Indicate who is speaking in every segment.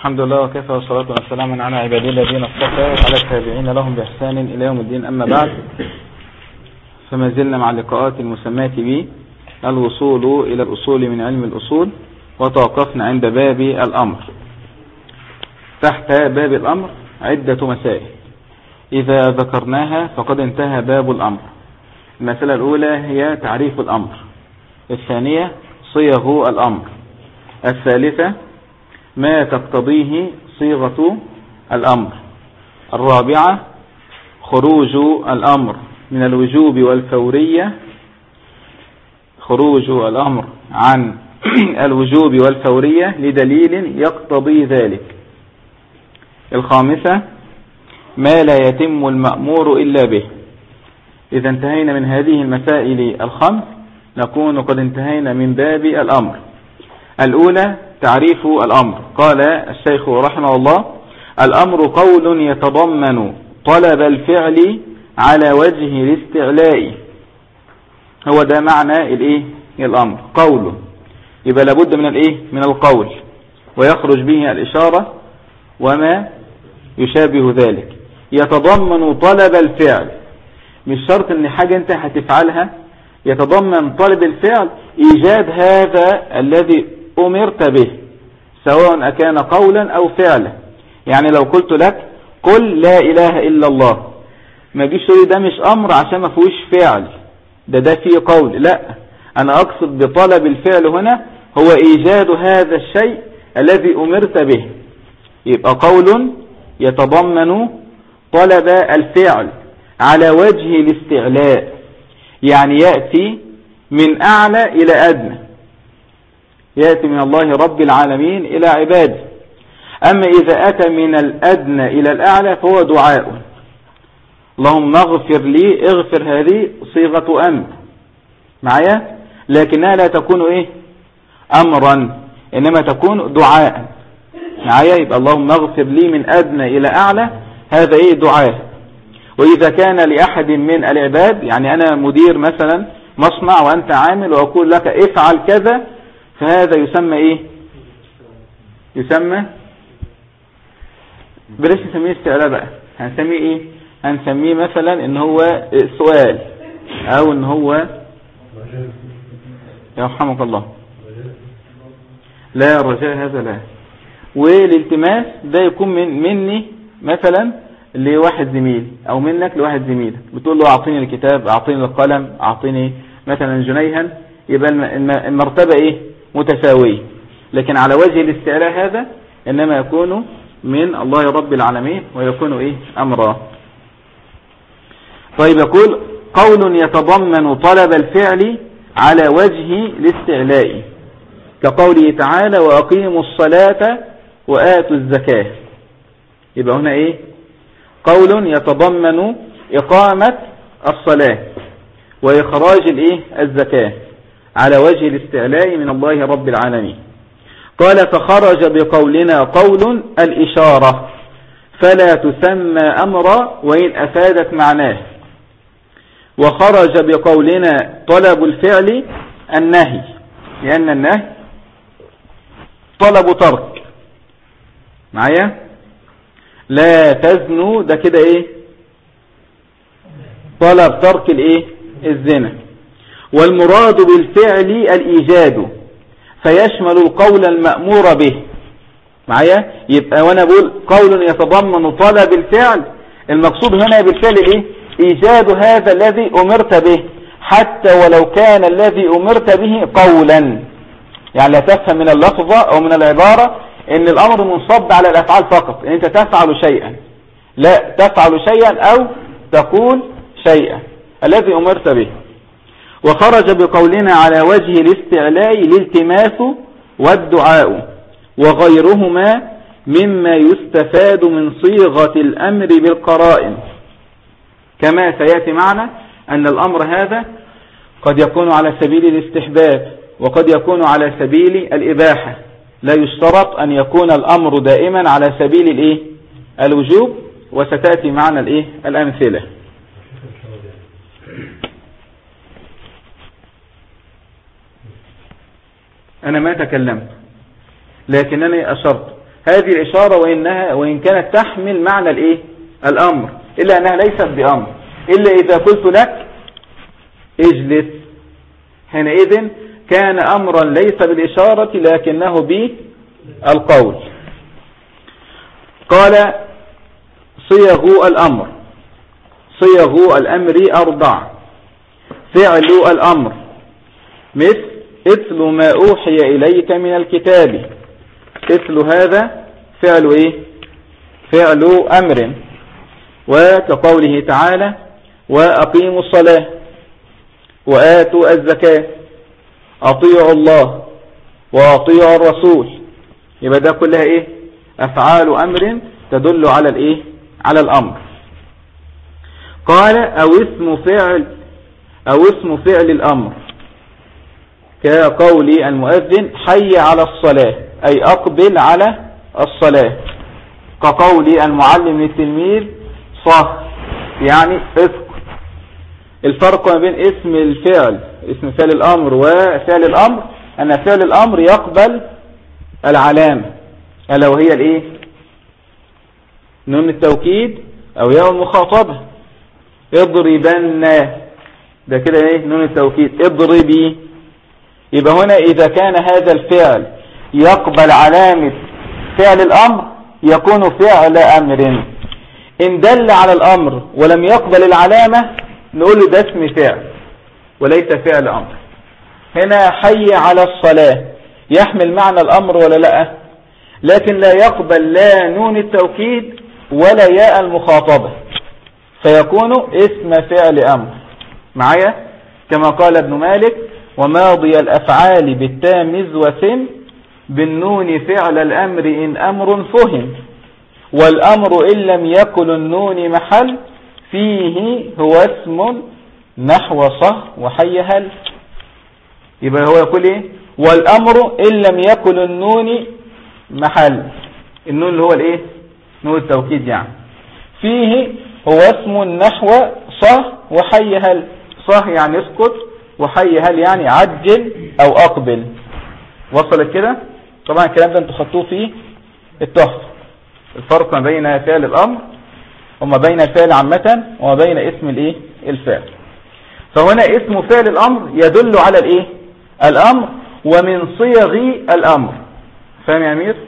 Speaker 1: الحمد لله وكفى والصلاة والسلام على عباده الذين اصطفى وعلى التابعين لهم بإحسان إلى يوم الدين. أما بعد، فما زلنا مع اللقاءات المسماة به الوصول إلى الأصول من علم الأصول، وتوقفنا عند باب الأمر. تحت باب الأمر عدة مسائل إذا ذكرناها فقد انتهى باب الأمر. المسألة الأولى هي تعريف الأمر، الثانية صيغ الأمر، الثالثة ما تقتضيه صيغة الأمر، الرابعة خروج الأمر من الوجوب والفورية، خروج الأمر عن الوجوب والفورية لدليل يقتضي ذلك، الخامسة ما لا يتم المأمور إلا به. إذا انتهينا من هذه المسائل الخمس نكون قد انتهينا من باب الأمر. الأولى تعريف الأمر. قال الشيخ رحمه الله: الأمر قول يتضمن طلب الفعل على وجه الاستعلاء. هو ده معنى الأمر، قول، يبقى لابد من من القول، ويخرج به الإشارة وما يشابه ذلك. يتضمن طلب الفعل، مش شرط ان حاجة انت هتفعلها يتضمن طلب الفعل ايجاد هذا الذي امرت به، سواء اكان قولا او فعلا. يعني لو قلت لك قل لا اله الا الله، ما جيش تقول ده مش امر عشان ما فيهوش فعل، ده فيه قول. لا، انا اقصد بطلب الفعل هنا هو ايجاد هذا الشيء الذي امرت به. يبقى قول يتضمن طلب الفعل على وجه الاستعلاء، يعني يأتي من أعلى إلى أدنى، يأتي من الله رب العالمين إلى عباده. أما إذا أتى من الأدنى إلى الأعلى فهو دعاء، اللهم اغفر لي، اغفر، هذه صيغة أمر معايا، لكنها لا تكون أمرا، إنما تكون دعاء معايا. يبقى اللهم اغفر لي من أدنى إلى أعلى، هذا دعاء. وإذا كان لأحد من العباد، يعني أنا مدير مثلا مصنع وأنت عامل وأقول لك افعل كذا، فهذا يسمى يسمى بلاش نسميه استعلاء بقى، هنسميه هنسميه مثلا ان هو سؤال، او ان هو يرحمك الله، لا الرجاء هذا لا. والالتماس ده يكون مني مثلا لواحد زميل، او منك لواحد زميل، بتقول له اعطيني الكتاب، اعطيني القلم، اعطيني مثلا جنيها، يبقى المرتبة متساوية. لكن على وجه الاستعلاء هذا انما يكون من الله رب العالمين، ويكون امرا. طيب، يقول قول يتضمن طلب الفعل على وجه الاستعلاء، كقوله تعالى واقيموا الصلاة وآتوا الزكاة. يبقى هنا قول يتضمن إقامة الصلاة وإخراج الزكاة على وجه الاستعلاء من الله رب العالمين. قال فخرج بقولنا قول الإشارة فلا تسمى أمرا وإن أفادت معناه، وخرج بقولنا طلب الفعل النهي، لأن النهي طلب ترك معايا، لا تزنوا، ده كده طلب ترك الزنا. والمراد بالفعل الإيجاد، فيشمل القول المأمور به معايا. يبقى وانا بقول قول يتضمن طلب الفعل، المقصود هنا بالفعل إيجاد هذا الذي أمرت به، حتى ولو كان الذي أمرت به قولا. يعني لا تفهم من اللفظة أو من العبارة ان الامر منصب على الافعال فقط، ان انت تفعل شيئا، لا، تفعل شيئا او تقول شيئا الذي امرت به. وخرج بقولنا على وجه الاستعلاء الالتماس والدعاء وغيرهما مما يستفاد من صيغة الامر بالقرائن، كما سيأتي معنا ان الامر هذا قد يكون على سبيل الاستحباب وقد يكون على سبيل الاباحة، لا يشترط أن يكون الأمر دائما على سبيل الوجوب، وستأتي معنا الأمثلة. أنا ما تكلمت، لكنني أشرت هذه الإشارة وإن كانت تحمل معنى الإيه؟ الأمر، إلا أنها ليست بأمر، إلا إذا قلت لك اجلس، حينئذ كان أمرا ليس بالإشارة لكنه بالقول. قال صيغ الأمر، صيغ الأمر 4. فعل الأمر مثل ما أوحي إليك من الكتاب، مثل هذا فعل إيه؟ فعل أمر. وكقوله تعالى وأقيموا الصلاة وآتوا الزكاة أطيعوا الله وأطيعوا الرسول، يبقى ده كلها إيه؟ أفعال أمر تدل على الإيه؟ على الأمر. قال أو اسم فعل الأمر كقول المؤذن حي على الصلاة، أي أقبل على الصلاة، كقول المعلم للتلميذ صح، يعني اسكت. الفرق ما بين اسم الفعل، اسم فعل الأمر وفعل الأمر، أن فعل الأمر يقبل العلامة، ألا وهي الإيه؟ نون التوكيد أو ياء المخاطبة. اضربن، ده كده إيه؟ نون التوكيد. اضربي، يبقى هنا إذا كان هذا الفعل يقبل علامة فعل الأمر يكون فعل أمر. إن دل على الأمر ولم يقبل العلامة نقول له ده اسم فعل وليس فعل أمر. هنا حي على الصلاة يحمل معنى الأمر ولا لا؟ لكن لا يقبل لا نون التوكيد ولا ياء المخاطبة، فيكون اسم فعل أمر. معايا؟ كما قال ابن مالك وماضي الأفعال بالتامز وسن بالنون فعل الأمر إن أمر فهم، والأمر إن لم يكن النون محل فيه هو اسم نحو صح وحي هل. يبقى هو يقول إيه؟ والأمر إن لم يكن النون محل، النون اللي هو الإيه؟ نون التوكيد، يعني فيه هو اسم نحو صح وحي هل. صح يعني اسكت، وحي هل يعني عجل أو أقبل. وصلت كده؟ طبعا الكلام ده انتوا خدتوه في التحفة، الفرق ما بين فعل الأمر وما بين الفعل عامة وما بين اسم الايه؟ الفعل. فهنا اسم فعل الأمر يدل على الايه؟ الأمر، ومن صيغ الأمر. فاهم يا أمير؟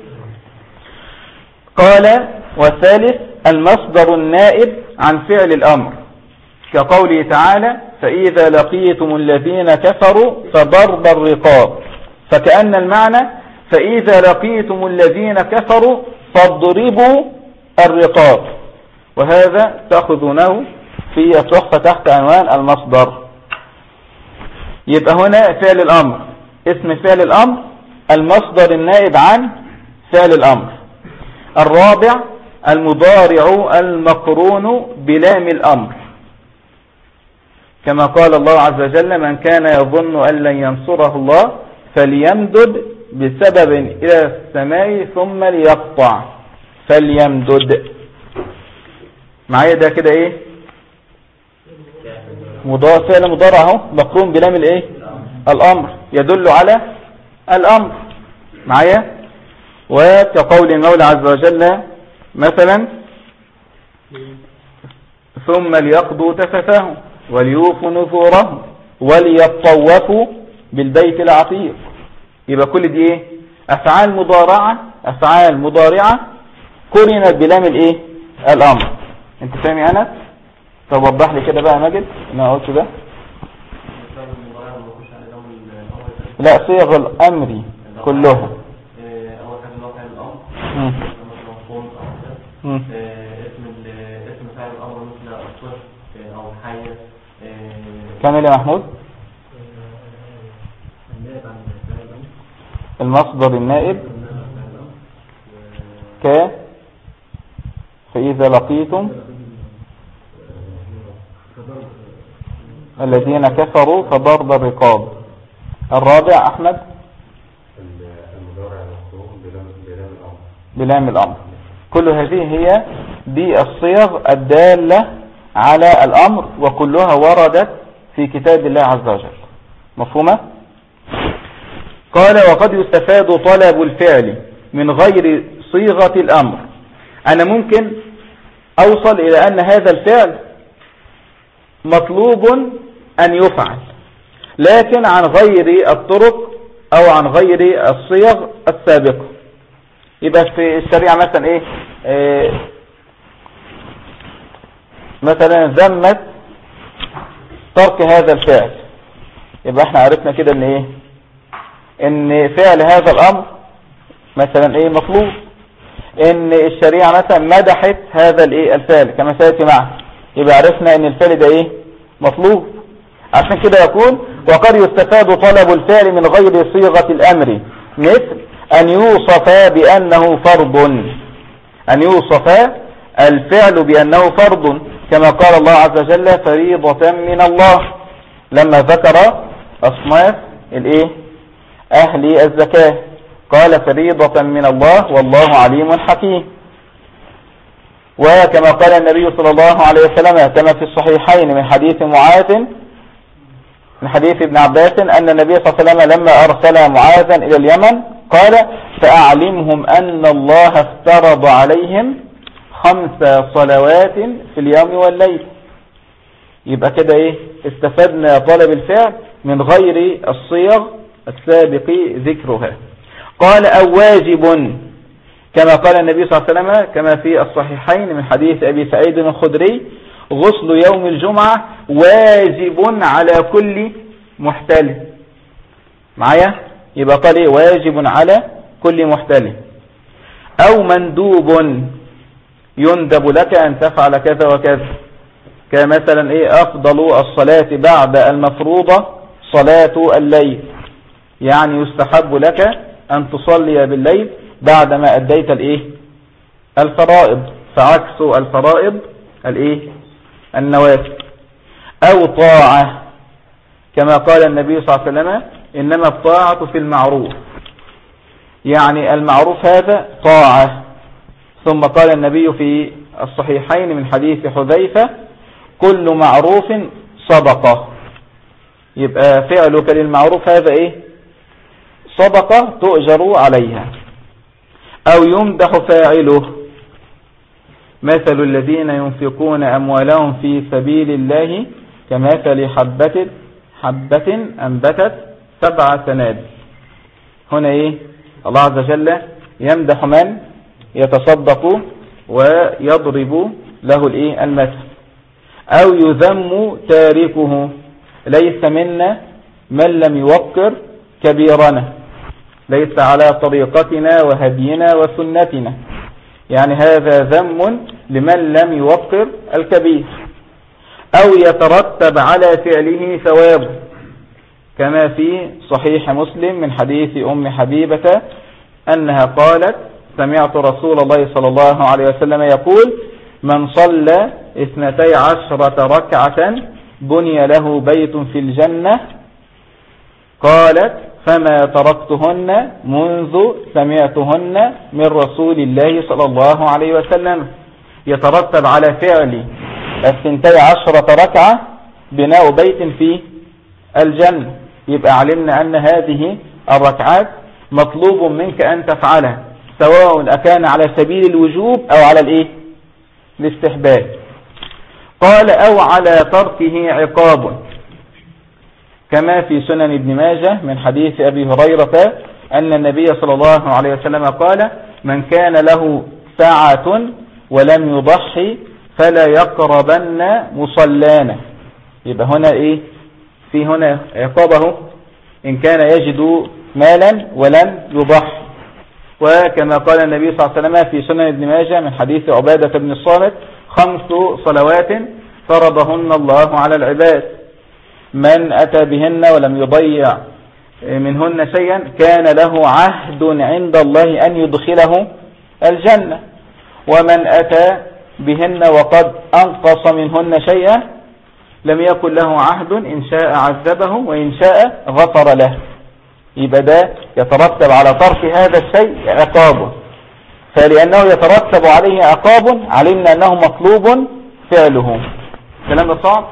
Speaker 1: قال والثالث المصدر النائب عن فعل الأمر، كقوله تعالى فإذا لقيتم الذين كفروا فضرب الرقاب، فكأن المعنى فإذا لقيتم الذين كفروا فاضربوا الرقاب، وهذا تأخذونه في التحفة تحت عنوان المصدر. يبقى هنا فعل الأمر اسم فعل الأمر المصدر النائب عن فعل الأمر. الرابع المضارع المقرون بلام الأمر، كما قال الله عز وجل من كان يظن أن لن ينصره الله فليمدد بسبب إلى السماء ثم ليقطع. فليمدد معايا ده كده ايه؟ فعل مضارع اهو مقرون بلام الايه؟ الأمر، يدل على الأمر. معايا؟ وكقول المولى عز وجل مثلا ثم ليقضوا تفثهم وليوفوا نذورهم وليطوفوا بالبيت العتيق. يبقى كل دي ايه؟ افعال مضارعة قرنت بلام الايه؟ الامر. انت فاهم يا انس؟ طب وضح لي كده بقى يا ماجد انا قلت ده. لا صيغ الامر كلهم.
Speaker 2: اول حاجه اللي هو فعل الامر اسم فعل الامر مثل الصف او حي.
Speaker 1: كامل يا محمود. المصدر النائب فإذا لقيتم الذين كفروا فضرب الرقاب. الرابع أحمد بلام الأمر. كل هذه هي بالصيغ الدالة على الأمر، وكلها وردت في كتاب الله عز وجل. مفهومة؟ قال وقد يستفاد طلب الفعل من غير صيغة الأمر. أنا ممكن أوصل إلى أن هذا الفعل مطلوب أن يفعل، لكن عن غير الطرق أو عن غير الصيغ السابقة. يبقى في الشريعة مثلا مثلا ذمت ترك هذا الفعل، يبقى احنا عرفنا كده ان ان فعل هذا الامر مثلا مطلوب. ان الشريعة مثلا مدحت هذا الفعل كما سيأتي معه، يبقى عرفنا ان الفعل ده مطلوب. عشان كده يقول وقد يستفاد طلب الفعل من غير صيغة الامر، مثل ان يوصف بانه فرض، ان يوصف الفعل بانه فرض، كما قال الله عز وجل فريضة من الله لما ذكر أصناف أهل الزكاة، قال فريضة من الله والله عليم حكيم. وكما قال النبي صلى الله عليه وسلم كما في الصحيحين من حديث معاذ من حديث ابن عباس أن النبي صلى الله عليه وسلم لما أرسل معاذا إلى اليمن قال فأعلمهم أن الله افترض عليهم 5 صلوات في اليوم والليل. يبقى كده استفدنا طلب الفعل من غير الصيغ السابق ذكرها. قال أو واجب، كما قال النبي صلى الله عليه وسلم كما في الصحيحين من حديث أبي سعيد الخدري غسل يوم الجمعة واجب على كل محتلم. معايا؟ يبقى قال واجب على كل محتلم. أو مندوب، يندب لك أن تفعل كذا وكذا، كمثلا أفضل الصلاة بعد المفروضة صلاة الليل، يعني يستحب لك أن تصلي بالليل بعدما أديت الفرائض، فعكس الفرائض النوافل. أو طاعة، كما قال النبي صلى الله عليه وسلم إنما الطاعة في المعروف، يعني المعروف هذا طاعة. ثم قال النبي في الصحيحين من حديث حذيفة كل معروف صدقة، يبقى فعلك للمعروف هذا صدقة تؤجر عليها. أو يمدح فاعله، مثل الذين ينفقون أموالهم في سبيل الله كمثل حبة أنبتت 7 سنابل. هنا الله عز وجل يمدح من يتصدق ويضرب له المثل. أو يذم تاركه، ليس منا من لم يوقر كبيرنا، ليس على طريقتنا وهدينا وسنتنا، يعني هذا ذم لمن لم يوقر الكبير. أو يترتب على فعله ثواب، كما في صحيح مسلم من حديث أم حبيبة أنها قالت سمعت رسول الله صلى الله عليه وسلم يقول من صلى 12 ركعة بني له بيت في الجنة. قالت فما تركتهن منذ سمعتهن من رسول الله صلى الله عليه وسلم. يترتب على فعل 12 ركعة بناء بيت في الجنة. يبقى علمنا أن هذه الركعات مطلوب منك أن تفعلها، سواء أكان على سبيل الوجوب أو على الاستحباب. قال أو على تركه عقاب، كما في سنن ابن ماجه من حديث أبي هريرة أن النبي صلى الله عليه وسلم قال من كان له ساعة ولم يضحي فلا يقربن مصلانا. يبقى هنا في هنا عقابه إن كان يجد مالا ولم يضحي. وكما قال النبي صلى الله عليه وسلم في سنن ابن ماجه من حديث عبادة بن الصامت 5 صلوات فرضهن الله على العباد من أتى بهن ولم يضيع منهن شيئا كان له عهد عند الله أن يدخله الجنة، ومن أتى بهن وقد أنقص منهن شيئا لم يكن له عهد إن شاء عذبه وإن شاء غفر له. يبقى ده يترتب على ترك هذا الشيء عقابه، فلأنه يترتب عليه عقاب علمنا أنه مطلوب فعله. الكلام ده صعب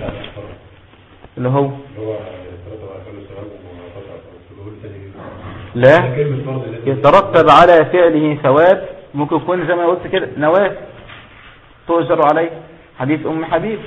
Speaker 1: اللي هو لا، يترتب على فعله ثواب، ممكن يكون زي ما قلت كده نوافل تؤجر عليه، حديث أم حبيب.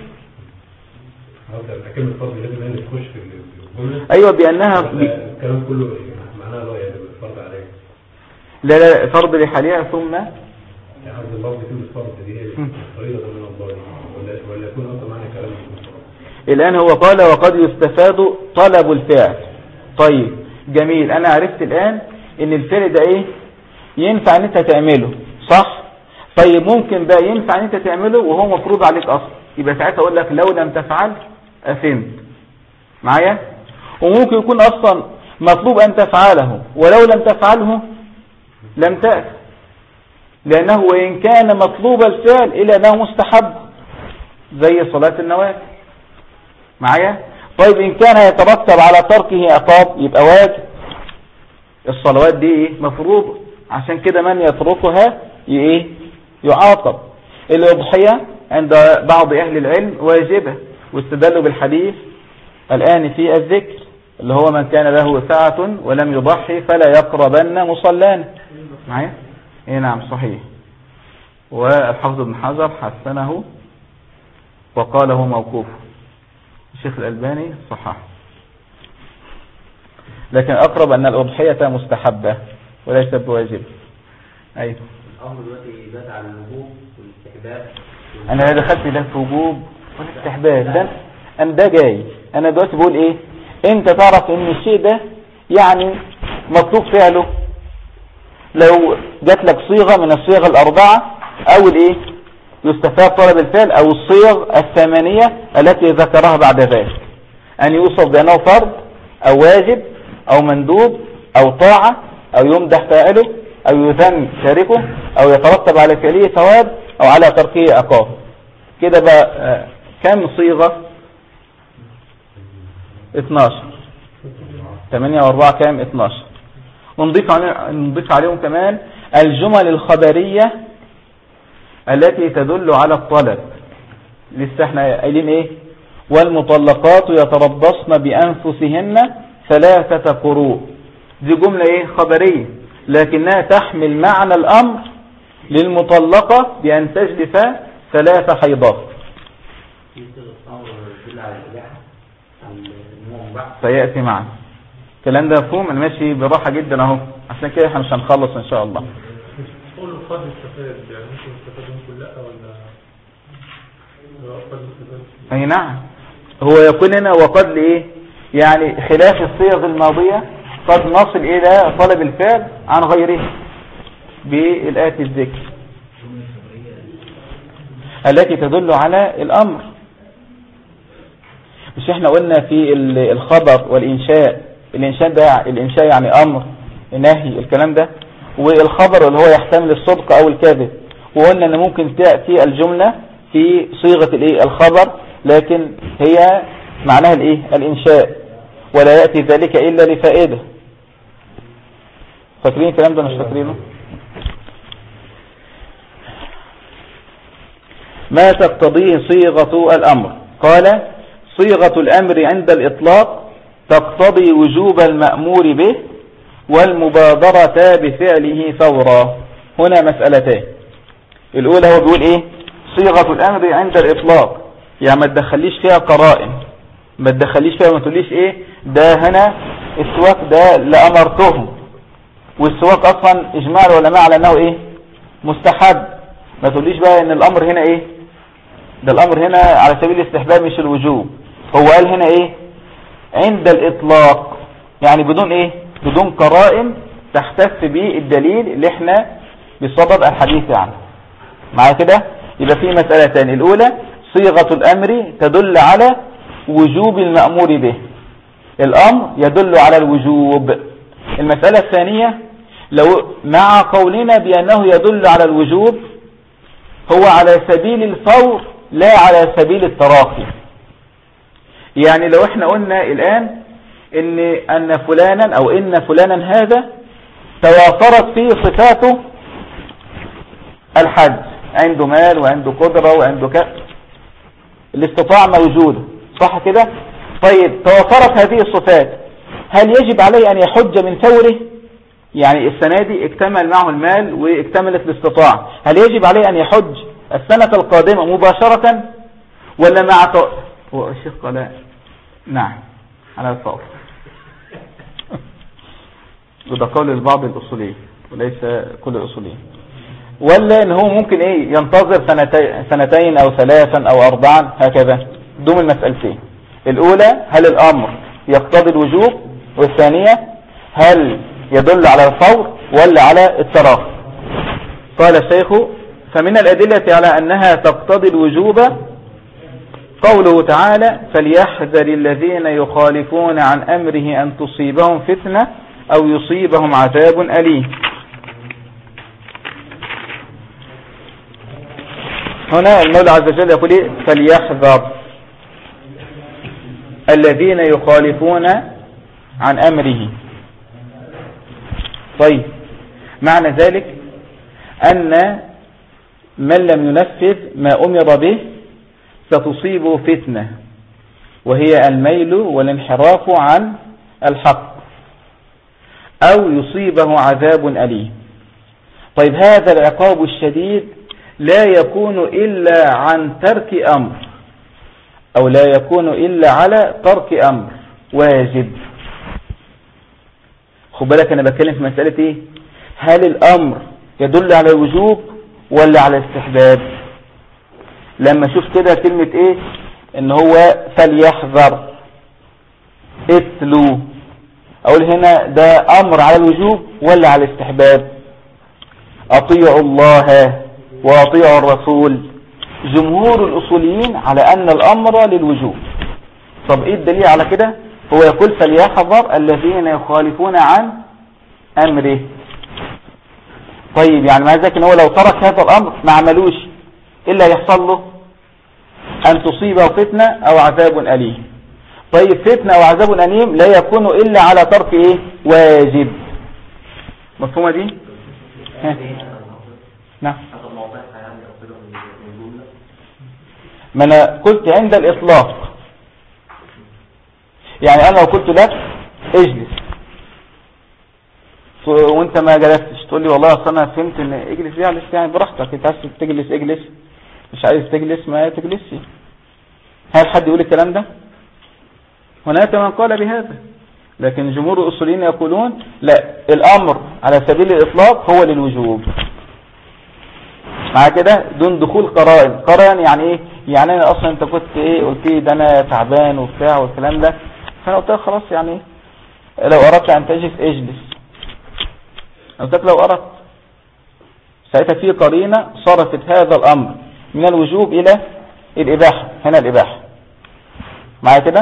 Speaker 3: كلمة فرض لازم أن تخش في الجملة.
Speaker 1: أيوة، بأنها
Speaker 3: الكلام كله معناه لا يعني فرض عليه.
Speaker 1: لا فرض لحالها ثم
Speaker 3: يعني الله كلمة فرض دي هي فريضة من الله ولا يكون أصلا معنى كلام
Speaker 1: الآن هو قال وقد يستفاد طلب الفعل. طيب جميل، أنا عرفت الآن إن الفعل ده إيه ينفع أن أنت تعمله، صح؟ طيب ممكن بقى ينفع أن أنت تعمله وهو مفروض عليك أصلا، يبقى ساعتها أقول لك لو لم تفعل أثمت معايا. وممكن يكون أصلا مطلوب أن تفعله ولو لم تفعله لم تأثم، لأنه وإن كان مطلوب الفعل إلا أنه مستحب زي صلاة النوافل معايا. طيب إن كان يترتب على تركه عقاب يبقى واجب، الصلوات دي إيه مفروض، عشان كده من يتركها إيه يعاقب. الأضحية عند بعض أهل العلم واجبة، واستدلوا بالحديث الآن في الذكر اللي هو من كان له ساعة ولم يضحي فلا يقربن مصلانا معايا. إيه نعم صحيح، والحافظ ابن حجر حسنه وقاله موقوف، الشيخ الألباني صححه، لكن أقرب أن الأضحية مستحبة وليست بواجب. أيوه
Speaker 2: الأمر دلوقتي زاد على الوجوب والاستحباب.
Speaker 1: أنا لا دخلت ده في وجوب والاستحباب، ده أنا ده جاي، أنا دلوقتي بقول إيه، أنت تعرف إن الشيء ده يعني مطلوب فعله لو جات لك صيغة من الصيغ الأربعة، أو الإيه يستفاد طلب الفعل، أو الصيغ الثمانية التي ذكرها بعد ذلك، أن يوصف بأنه فرض أو واجب أو مندوب أو طاعة أو يمدح فاعله أو يذم تاركه أو يترتب على فعله ثواب أو على تركه عقاب. كده بقى كم صيغة؟ 12. 8 و4 كام؟ 12. ونضيف عليهم كمان الجمل الخبرية التي تدل على الطلب. لسه احنا قايلين ايه؟ والمطلقات يتربصن بأنفسهن 3 قروء. دي جملة ايه خبرية، لكنها تحمل معنى الأمر للمطلقة بأن تجلس 3 حيضات. فيأتي معنا الكلام ده مفهوم. انا ماشي براحة جدا اهو، عشان كده احنا مش هنخلص ان شاء الله.
Speaker 3: قول قد استفاد، يعني ممكن استفاد من كلها ولا قد استفاد؟
Speaker 1: اي نعم، هو يكون هنا وقد لإيه، يعني خلاف الصيغ الماضية قد نصل إلى طلب الفعل عن غيره بالآتي الذكر التي تدل على الأمر. مش احنا قلنا في الخبر والإنشاء، الإنشاء يعني أمر نهي الكلام ده، والخبر اللي هو يحتمل الصدق أو الكذب، وقلنا أن ممكن تأتي الجملة في صيغة الخبر لكن هي معناها الإنشاء، ولا يأتي ذلك إلا لفائدة. فاكرين الكلام ده؟ مش فاكرينه؟ ما تقتضيه صيغة الأمر؟ قال صيغة الأمر عند الإطلاق تقتضي وجوب المأمور به والمبادرة بفعله فورا. هنا مسألتين. الأولى هو بيقول إيه؟ صيغة الأمر عند الإطلاق، يعني ما تدخليش فيها قرائن، ما تدخليش فيها، ما تقوليش إيه ده هنا السواك ده لأمرتهم، والسواك أصلا إجماع العلماء على أنه إيه مستحب، ما تقوليش بقى إن الأمر هنا إيه ده الأمر هنا على سبيل الاستحباب مش الوجوب. هو قال هنا إيه عند الإطلاق، يعني بدون إيه بدون قرائن تحتف به الدليل اللي احنا بصدد الحديث عنه. مع كده يبقى في مسألتين. الأولى صيغة الأمر تدل على وجوب المأمور به، الأمر يدل على الوجوب. المسألة الثانية لو مع قولنا بأنه يدل على الوجوب هو على سبيل الفور لا على سبيل التراخي. يعني لو احنا قلنا الآن أن فلانا أو إن فلانا هذا توافرت فيه صفاته الحج، عنده مال وعنده قدرة وعنده الاستطاعة موجودة، صح كده؟ طيب توافرت هذه الصفات، هل يجب عليه أن يحج من فوره يعني السنة دي اكتمل معه المال واكتملت الاستطاعة، هل يجب عليه أن يحج السنة القادمة مباشرة ولا مع هو الشيخ قال نعم على الفور وده قول البعض الأصولي وليس كل الأصوليين، ولا ان هو ممكن ينتظر سنتين او ثلاثا او اربعا هكذا. دوم المسألتين، الاولى هل الامر يقتضي الوجوب، والثانية هل يدل على الفور ولا على التراخي. قال الشيخ فمن الأدلة على أنها تقتضي الوجوب قوله تعالى فليحذر الذين يخالفون عن أمره أن تصيبهم فتنة أو يصيبهم عذاب أليم. هنا المولى عز وجل يقول فليحذر الذين يخالفون عن أمره. طيب معنى ذلك أن من لم ينفذ ما أمر به ستصيبه فتنة، وهي الميل والانحراف عن الحق، أو يصيبه عذاب أليم. طيب هذا العقاب الشديد لا يكون إلا عن ترك أمر، أو لا يكون إلا على ترك أمر واجب. خد بالك أنا بتكلم في مسألة إيه؟ هل الأمر يدل على الوجوب ولا على الاستحباب؟ لما شوف كده كلمة إيه إن هو فليحذر اتلو، أقول هنا ده أمر على الوجوب ولا على الاستحباب؟ أطيعوا الله وأطيعوا الرسول. جمهور الأصوليين على أن الأمر للوجوب. طب إيه الدليل على كده؟ هو يقول فليحذر الذين يخالفون عن أمره. طيب يعني ما ذاك إن هو لو ترك هذا الأمر ما عملوش إلا يحصل له أن تصيبه فتنة أو عذاب أليم. طيب فتنة أو عذاب أليم لا يكون إلا على ترك إيه؟ واجب. مفهومة دي؟ نعم. ما أنا قلت عند الإطلاق، يعني أنا لو قلت لك اجلس وانت ما جلستش تقول لي والله اصل انا فهمت ان اجلس اجلس يعني براحتك، انت عايز تجلس اجلس، مش عايز تجلس ما تجلسش. هل حد يقول الكلام ده؟ هناك من قال بهذا، لكن جمهور الاصوليين يقولون لا، الامر على سبيل الاطلاق هو للوجوب مع كده دون دخول قرائن. يعني ايه؟ يعني انا اصلا انت كنت ايه قلت لي ده انا تعبان وبتاع والكلام ده، فانا قلت لك خلاص يعني لو اردت ان تجلس اجلس، قلت لك لو اردت، ساعتها في قرينه صرفت هذا الامر من الوجوب الى الاباحه. هنا الاباحه معايا كده.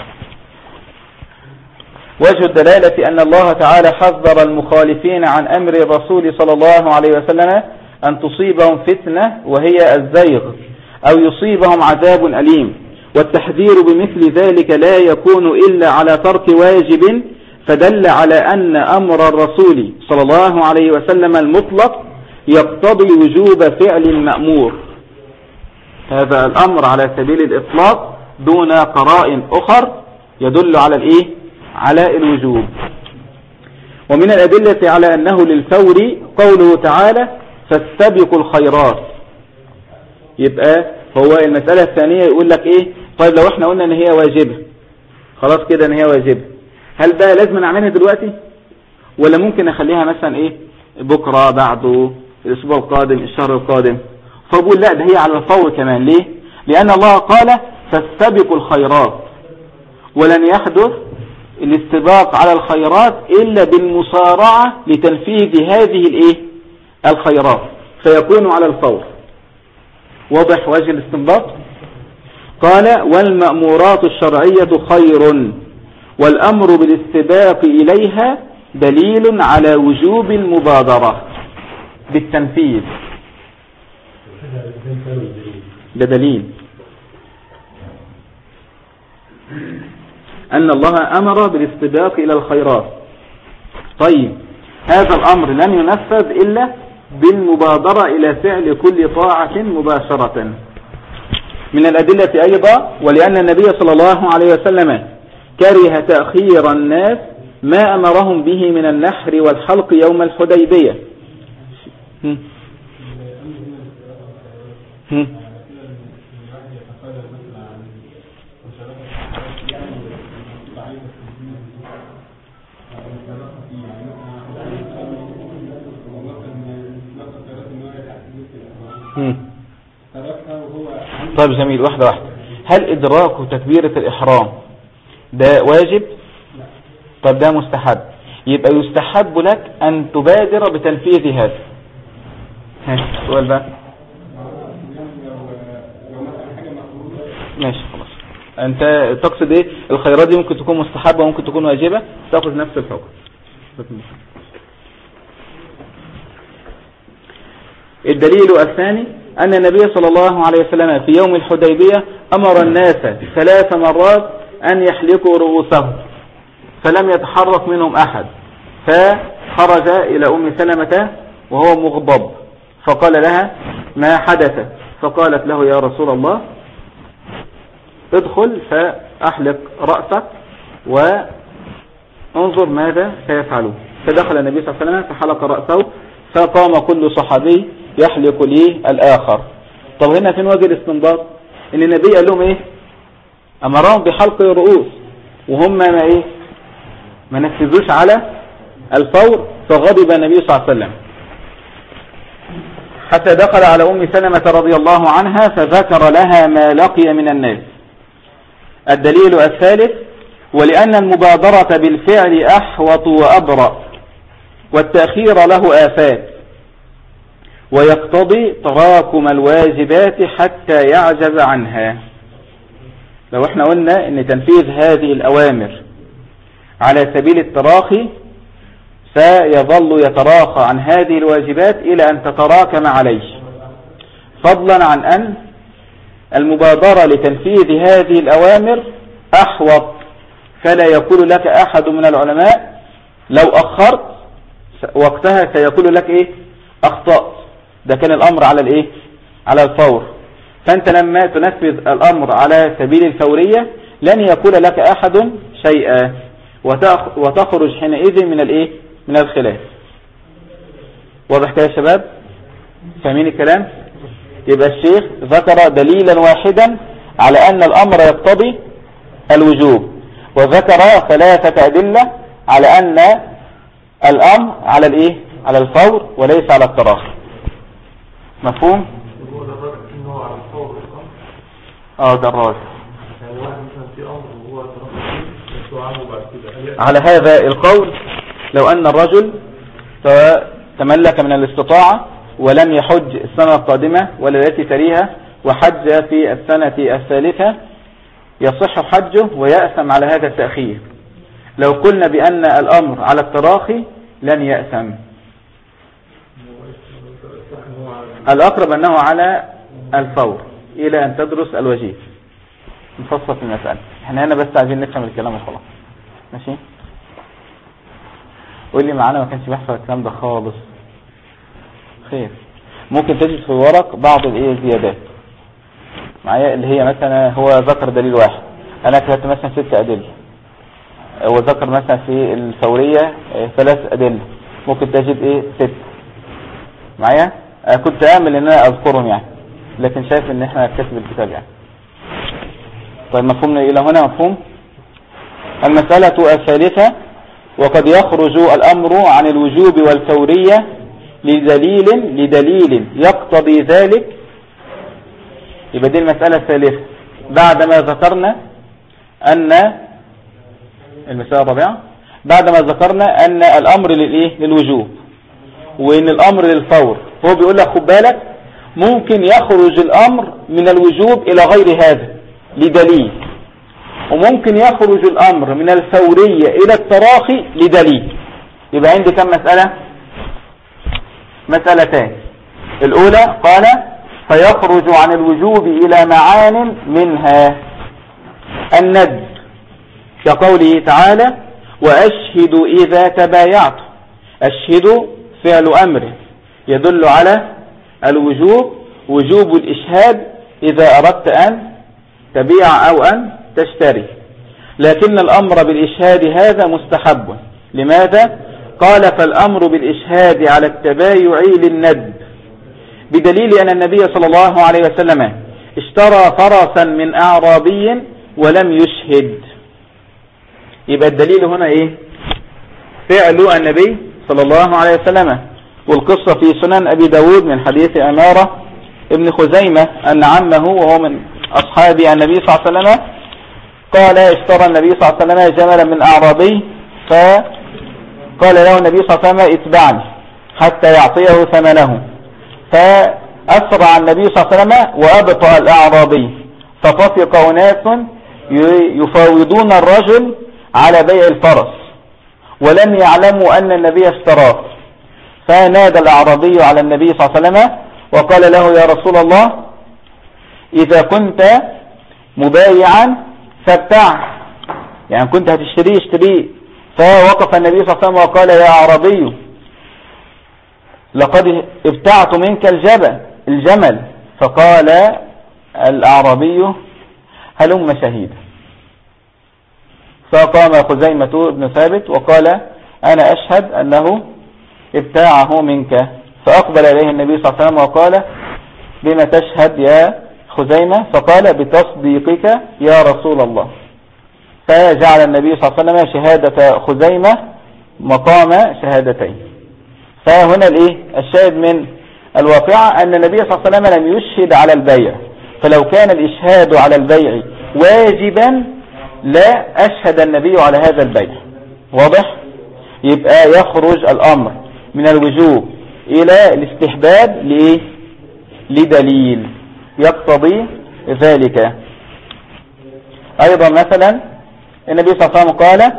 Speaker 1: وجه الدلاله ان الله تعالى حذر المخالفين عن امر الرسول صلى الله عليه وسلم أن تصيبهم فتنة وهي الزيغ، أو يصيبهم عذاب أليم. والتحذير بمثل ذلك لا يكون إلا على ترك واجب، فدل على أن أمر الرسول صلى الله عليه وسلم المطلق يقتضي وجوب فعل المأمور. هذا الأمر على سبيل الإطلاق دون قرائن أخر يدل على الإيه؟ على الوجوب. ومن الأدلة على أنه للفور قوله تعالى فاستبقوا الخيرات. يبقى هو المسألة الثانية يقول لك ايه؟ طيب لو احنا قلنا ان هي واجبة، خلاص كده ان هي واجبة، هل بقى لازم نعملها دلوقتي ولا ممكن اخليها مثلا ايه بكرة، بعده، الاسبوع القادم، الشهر القادم؟ فبقول لا، ده هي على الفور كمان. ليه؟ لان الله قال فاستبقوا الخيرات، ولن يحدث الاستباق على الخيرات الا بالمصارعة لتنفيذ هذه الايه الخيرات، فيكون على الفور. واضح وجه الاستنباط؟ قال والمأمورات الشرعية خير، والأمر بالاستباق إليها دليل على وجوب المبادرة بالتنفيذ. ده دليل أن الله أمر بالاستباق إلى الخيرات. طيب هذا الأمر لم ينفذ إلا بالمبادرة إلى فعل كل طاعة مباشرة. من الأدلة أيضا ولأن النبي صلى الله عليه وسلم كره تأخير الناس ما أمرهم به من النحر والحلق يوم الحديبية. طيب جميل، واحدة واحدة. هل إدراك تكبيرة الإحرام ده واجب؟ طب ده مستحب. يبقى يستحب لك أن تبادر بتنفيذ هذا. سؤال بقى. ماشي خلاص. أنت تقصد إيه؟ الخيرات دي ممكن تكون مستحبة وممكن تكون واجبة، تأخذ نفس الحكم. الدليل الثاني أن النبي صلى الله عليه وسلم في يوم الحديبية أمر الناس 3 مرات أن يحلقوا رؤوسهم، فلم يتحرك منهم أحد، فخرج إلى أم سلمة وهو مغضب فقال لها: ما حدث؟ فقالت له: يا رسول الله ادخل فأحلق رأسك وانظر ماذا سيفعلون. فدخل النبي صلى الله عليه وسلم فحلق رأسه، فقام كل صحابي يحلق لي الآخر. طب هنا فين وجه الاستنباط؟ ان النبي قال لهم ايه؟ امرهم بحلق الرؤوس وهم ما نفذوش على الفور، فغضب النبي صلى الله عليه وسلم حتى دخل على أم سلمة رضي الله عنها فذكر لها ما لقي من الناس. الدليل الثالث: ولأن المبادرة بالفعل أحوط وأبرأ، والتأخير له آفات، ويقتضي تراكم الواجبات حتى يعجز عنها. لو احنا قلنا ان تنفيذ هذه الأوامر على سبيل التراخي سيظل يتراخى عن هذه الواجبات إلى أن تتراكم عليه، فضلا عن أن المبادرة لتنفيذ هذه الأوامر أحوط، فلا يقول لك أحد من العلماء لو أخرت وقتها سيقول لك أخطأت، ده كان الأمر على على الفور. فأنت لما تنفذ الأمر على سبيل الفورية لن يقول لك أحد شيئا، وتخرج حينئذ من الخلاف. واضح كده يا شباب؟ فاهمين الكلام؟ يبقى الشيخ ذكر دليلا واحدا على أن الأمر يقتضي الوجوب، وذكر 3 أدلة على أن الأمر على على الفور وليس على التراخي. مفهوم؟ ده الراجح. على هذا القول لو أن الرجل تملك من الاستطاعة ولم يحج السنة القادمة ولا التي تليها وحج في السنة الثالثة يصح حجه ويأثم على هذا التأخير. لو قلنا بأن الأمر على التراخي لن يأثم. الأقرب أنه على الفور إلى أن تدرس الوجيه. نفصل في المسألة، احنا هنا بس عايزين نفهم الكلام وخلاص. ماشي؟ قول لي معانا ما كانش بيحصل الكلام ده خالص. خير. ممكن تجد في الورق بعض الزيادات معايا، اللي هي مثلا هو ذكر دليل واحد، انا كتبت مثلا 6 أدلة، وذكر مثلا في الفورية 3 أدلة، ممكن تجد 6 معايا. كنت آمل ان انا اذكرهم يعني، لكن شايف ان احنا كتب الكتاب يعني. طيب مفهومنا الى هنا؟ مفهوم. المسألة الثالثة: وقد يخرج الأمر عن الوجوب والفورية لدليل يقتضي ذلك. يبقى دي المسألة الثالثة بعدما ذكرنا أن المسألة الرابعة بعدما ذكرنا أن الأمر للوجوب وأن الأمر للفور. هو بيقول لك خد بالك ممكن يخرج الأمر من الوجوب إلى غير هذا لدليل، وممكن يخرج الأمر من الفورية إلى التراخي لدليل. يبقى عندي كم مسألة؟ 2. الأولى قال: فيخرج عن الوجوب إلى معان منها الند، كقوله تعالى: وأشهدوا إذا تبايعتم. أشهدوا فعل أمر يدل على الوجوب، وجوب الإشهاد إذا أردت أن تبيع أو أن تشتري، لكن الأمر بالإشهاد هذا مستحب لماذا؟ قال فالأمر بالإشهاد على التبايع للندب، بدليل أن النبي صلى الله عليه وسلم اشترى فرسا من أعرابي ولم يشهد. يبقى الدليل هنا إيه؟ فعل النبي صلى الله عليه وسلم. والقصة في سنن أبي داود من حديث أمارة ابن خزيمة أن عمه وهو من أصحاب النبي صلى الله عليه وسلم قال اشترى النبي صلى الله عليه وسلم جملا من أعرابي، فقال له النبي صلى الله عليه وسلم اتبعني حتى يعطيه ثمنه، فأسرع النبي صلى الله عليه وسلم وأبطأ الأعرابي، فطفق أناس يفاوضون الرجل على بيع الفرس ولم يعلموا أن النبي اشتراه، فنادى الأعرابي على النبي صلى الله عليه وسلم وقال له يا رسول الله إذا كنت مبايعا فابتع، يعني كنت هتشتريه اشتريه. فوقف النبي صلى الله عليه وسلم وقال يا أعرابي لقد ابتعت منك الجمل. فقال الأعرابي هلم شهيدا. فقام خزيمة بن ثابت وقال أنا أشهد أنه ابتاعه منك. فأقبل إليه النبي صلى الله عليه وسلم وقال بما تشهد يا خزيمة؟ فقال بتصديقك يا رسول الله. فجعل النبي صلى الله عليه وسلم شهادة خزيمة مقام شهادتين. فهنا الشاهد من الواقعة أن النبي صلى الله عليه وسلم لم يشهد على البيع، فلو كان الإشهاد على البيع واجبا لا أشهد النبي على هذا البيع. واضح؟ يبقى يخرج الأمر من الوجوب إلى الاستحباب لدليل يقتضي ذلك. أيضا مثلا النبي صلى الله عليه وسلم قال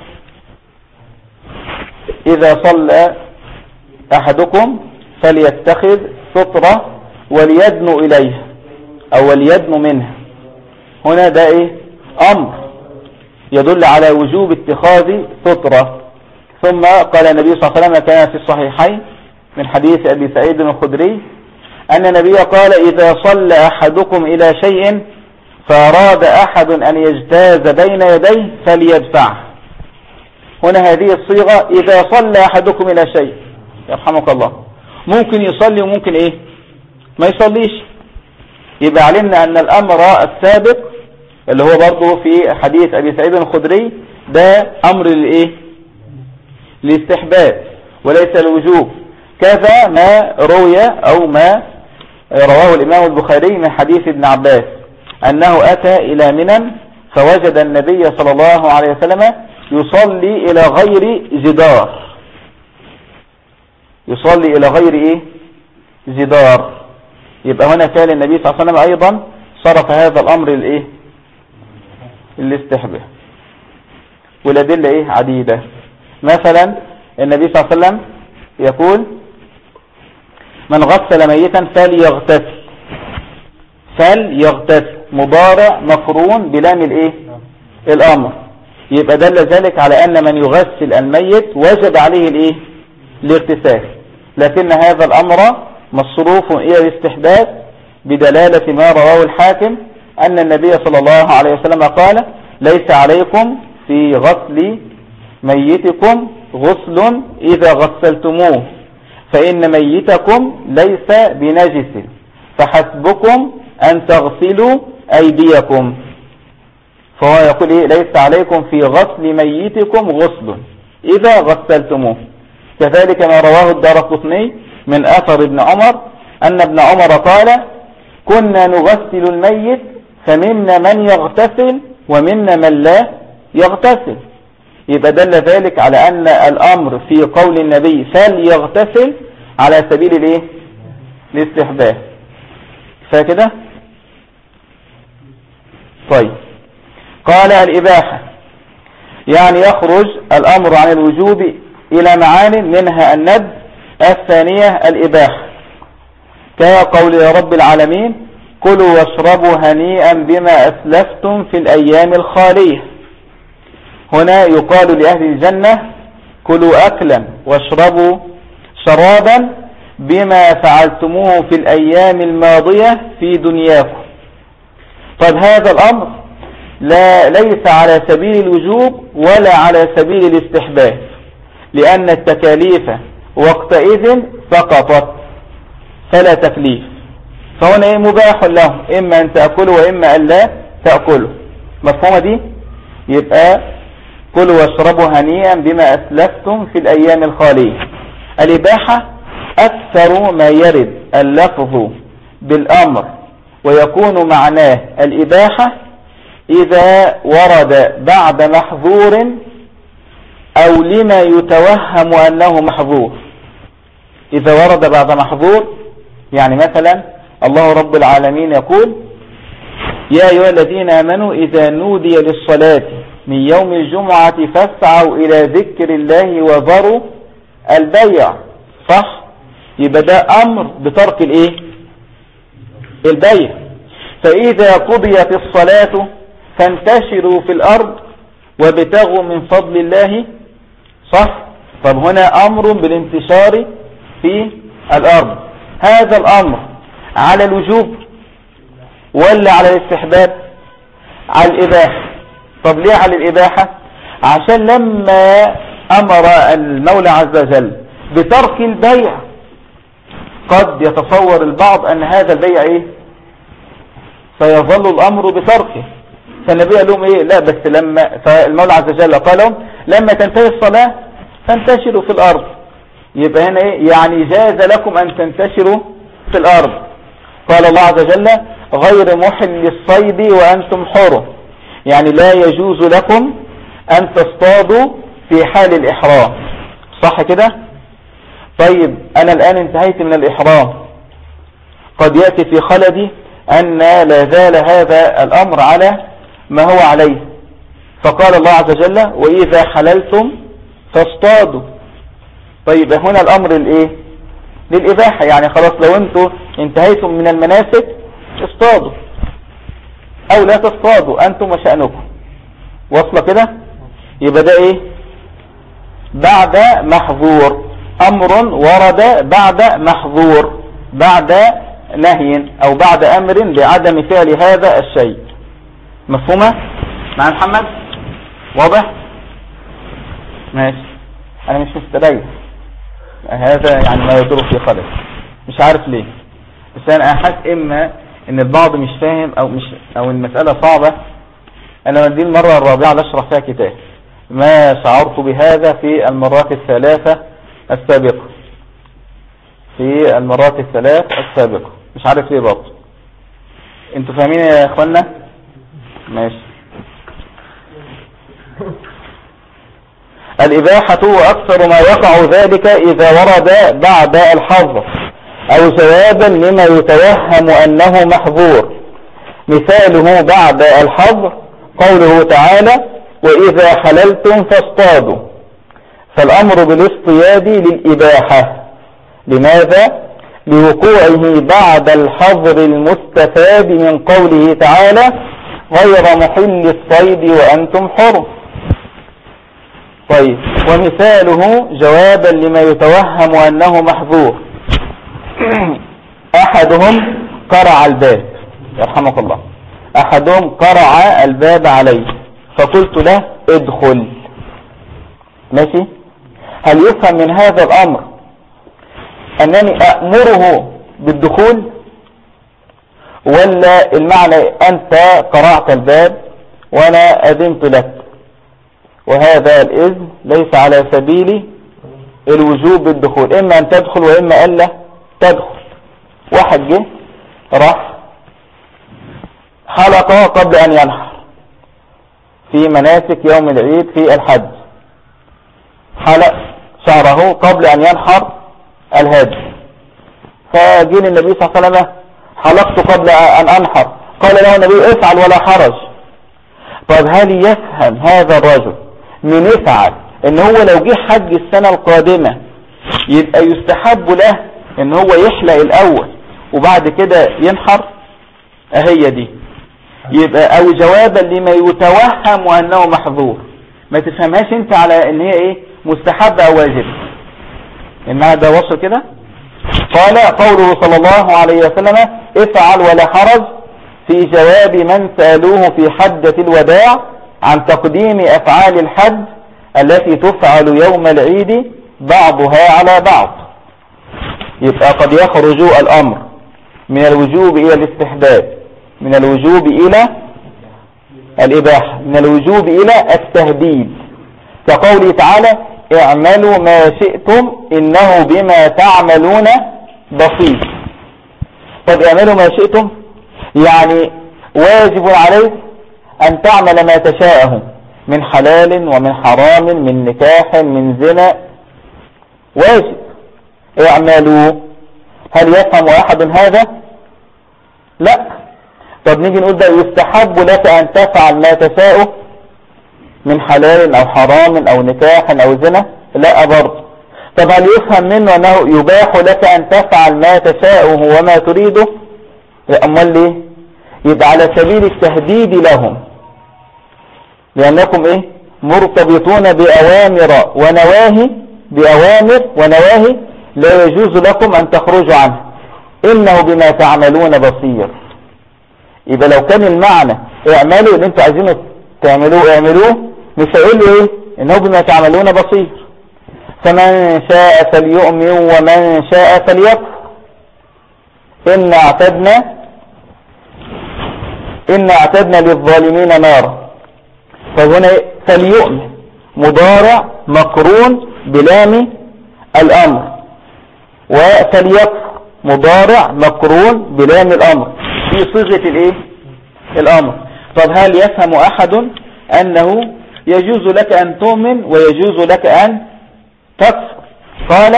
Speaker 1: إذا صلى أحدكم فليتخذ سترة وليدنو إليها أو وليدنو منها. هنا ده أمر يدل على وجوب اتخاذ سترة. ثم قال النبي صلى الله عليه وسلم كان في الصحيحين من حديث أبي سعيد الخدري أن النبي قال إذا صلى أحدكم إلى شيء فأراد أحد أن يجتاز بين يديه فليدفعه. هنا هذه الصيغة إذا صلى أحدكم إلى شيء، يرحمك الله، ممكن يصلي وممكن ما يصليش. يبقى علمنا أن الأمر السابق اللي هو برضه في حديث أبي سعيد الخدري ده أمر للاستحباب وليس الوجوب، كذا ما روي أو ما رواه الإمام البخاري من حديث ابن عباس أنه أتى إلى منى فوجد النبي صلى الله عليه وسلم يصلي إلى غير جدار، يصلي إلى غير جدار. يبقى هنا كان النبي صلى الله عليه وسلم أيضا صرف هذا الأمر الاستحباب. والأدلة عديدة. مثلا النبي صلى الله عليه وسلم يقول من غسل ميتا فليغتسل مضارع مقرون بلام الأمر. يبقى دل ذلك على أن من يغسل الميت وجب عليه الاغتسال، لكن هذا الأمر مصروف إلى الاستحباب بدلالة ما رواه الحاكم أن النبي صلى الله عليه وسلم قال ليس عليكم في غسل ميتكم غسل إذا غسلتموه فإن ميتكم ليس بنجس فحسبكم أن تغسلوا أيديكم. فهو يقول ليس عليكم في غسل ميتكم غسل إذا غسلتموه. كذلك ما رواه الدارقطني من أثر ابن عمر أن ابن عمر قال كنا نغسل الميت فمنا من يغتسل ومنا من لا يغتسل. يبقى دل ذلك على أن الأمر في قول النبي فليغتسل على سبيل الاستحباب. فكده طيب. قال الإباحة يعني يخرج الأمر عن الوجوب إلى معان منها الندب. الثانية الإباحة كقول رب العالمين كلوا واشربوا هنيئا بما أسلفتم في الأيام الخالية. هنا يقال لأهل الجنة كلوا أكلا واشربوا شرابا بما فعلتموه في الأيام الماضية في دنياكم. طيب هذا الأمر ليس على سبيل الوجوب ولا على سبيل الاستحباب، لأن التكاليف وقتئذ سقطت فلا تكليف، فهنا ايه مباح له إما أن تأكله وإما أن لا تأكله. مفهومة دي؟ يبقى كلوا واشربوا هنيئا بما أسلفتم في الأيام الخالية. الإباحة أكثر ما يرد اللفظ بالأمر ويكون معناه الإباحة إذا ورد بعد محظور أو لما يتوهم أنه محظور. إذا ورد بعد محظور، يعني مثلا الله رب العالمين يقول يا أيها الذين آمنوا إذا نودي للصلاة من يوم الجمعة فاسعوا إلى ذكر الله وذروا البيع، صح؟ يبقى ده أمر بترك الإيه؟ البيع. فإذا قضيت الصلاة فانتشروا في الأرض وابتغوا من فضل الله، صح؟ طب هنا أمر بالانتشار في الأرض. هذا الأمر على الوجوب ولا على الاستحباب؟ على الإباحة. طب ليه على الإباحة؟ عشان لما أمر المولى عز وجل بترك البيع قد يتصور البعض أن هذا البيع إيه؟ فيظل الأمر بتركه. فالنبي قال لهم إيه؟ لا بس فالمولى عز وجل قال لهم لما تنتهي الصلاة فانتشروا في الأرض. يبقى هنا إيه؟ يعني جاز لكم أن تنتشروا في الأرض. قال الله عز وجل غير محل الصيد وأنتم حرم، يعني لا يجوز لكم أن تصطادوا في حال الإحرام، صح كده؟ طيب أنا الآن انتهيت من الإحرام، قد يأتي في خلدي أن لا زال هذا الأمر على ما هو عليه، فقال الله عز وجل وإذا حللتم فاصطادوا. طيب هنا الأمر الإيه؟ للإباحة، يعني خلاص لو أنتم انتهيتم من المناسك اصطادوا أو لا تصطادوا أنتم وشأنكم. وصل كده؟ يبقى ده إيه؟ بعد محظور، أمر ورد بعد محظور، بعد نهي أو بعد أمر بعدم فعل هذا الشيء. مفهومة؟ مع محمد؟ واضح؟ ماشي. أنا مش مستريح، هذا يعني ما يدور في خلق، مش عارف ليه، بس أنا أحس إما إن البعض مش فاهم أو المسألة صعبة. أنا دي المرة الرابعة اللي أشرح فيها كتاب، ما شعرت بهذا في المرات الثلاثة السابقة، في المرات الثلاث السابقة، مش عارف ليه برضه. انتوا فاهمين يا اخوانا؟ ماشي. الإباحة وأكثر ما يقع ذلك إذا ورد بعد الحظر أو جوابا لما يتوهم أنه محظور. مثاله بعد الحظر قوله تعالى وإذا حللتم فاصطادوا، فالأمر بالاصطياد للإباحة. لماذا؟ لوقوعه بعد الحظر المستفاد من قوله تعالى غير محل الصيد وأنتم حرم. طيب، ومثاله جوابا لما يتوهم أنه محظور أحدهم قرع الباب، يرحمك الله، أحدهم قرع الباب عليه فقلت له ادخل، ماشي؟ هل يفهم من هذا الأمر أنني أأمره بالدخول، ولا المعنى أنت قرعت الباب وأنا أذنت لك، وهذا الإذن ليس على سبيل الوجوب بالدخول، إما أن تدخل وإما ألا تدخل. واحد جه راح حلقه قبل أن ينحر في مناسك يوم العيد في الحج، حلق شعره قبل أن ينحر الهدي، فجيل النبي صلى الله عليه وسلم حلقت قبل أن أنحر، قال له النبي افعل ولا حرج. طيب هل يفهم هذا الرجل من يفعل ان هو لو جه حج السنة القادمة يبقى يستحب له ان هو يحلق الاول وبعد كده ينحر؟ اهي دي يبقى او جوابا لما يتوهم انه محظور. ما تفهمهاش انت على ان هي ايه مستحب او واجب، انها ده وصل كده. قال قوله صلى الله عليه وسلم افعل ولا حرج في جواب من سألوه في حجة الوداع عن تقديم أفعال الحج التي تفعل يوم العيد بعضها على بعض. يبقى قد يخرج الأمر من الوجوب إلى الاستحباب، من الوجوب إلى الإباحة، من الوجوب إلى التهديد، كقوله تعالى اعملوا ما شئتم إنه بما تعملون بصير. طب اعملوا ما شئتم يعني واجب عليك أن تعمل ما تشاءه من حلال ومن حرام، من نكاح، من زنا، واجب. اعملوا، هل يفهم أحد هذا؟ لا. طب نيجي نقول ده يستحب لك أن تفعل ما تشاءه من حلال أو حرام أو نكاح أو زنا؟ لا برضه. طب هل يفهم منه أنه يباح لك أن تفعل ما تشاءه وما تريده؟ أمال ليه؟ يبقى على سبيل التهديد لهم، لأنكم إيه؟ مرتبطون بأوامر ونواهي، بأوامر ونواهي لا يجوز لكم أن تخرجوا عنه، إنه بما تعملون بصير. يبقى لو كان المعنى اعملوا اللي انتوا عايزينه تعملوه اعملوه، مش هيقولوا ايه؟ إنه بما تعملون بصير. فمن شاء فليؤمن ومن شاء فليكفر. إن اعتدنا للظالمين نارا. فهنا فليؤمن مضارع مقرون بلام الأمر، وفليكفر مضارع مقرون بلام الأمر في صيغة الايه؟ الأمر. طب هل يفهم أحد أنه يجوز لك أن تؤمن ويجوز لك أن تكفر؟ قال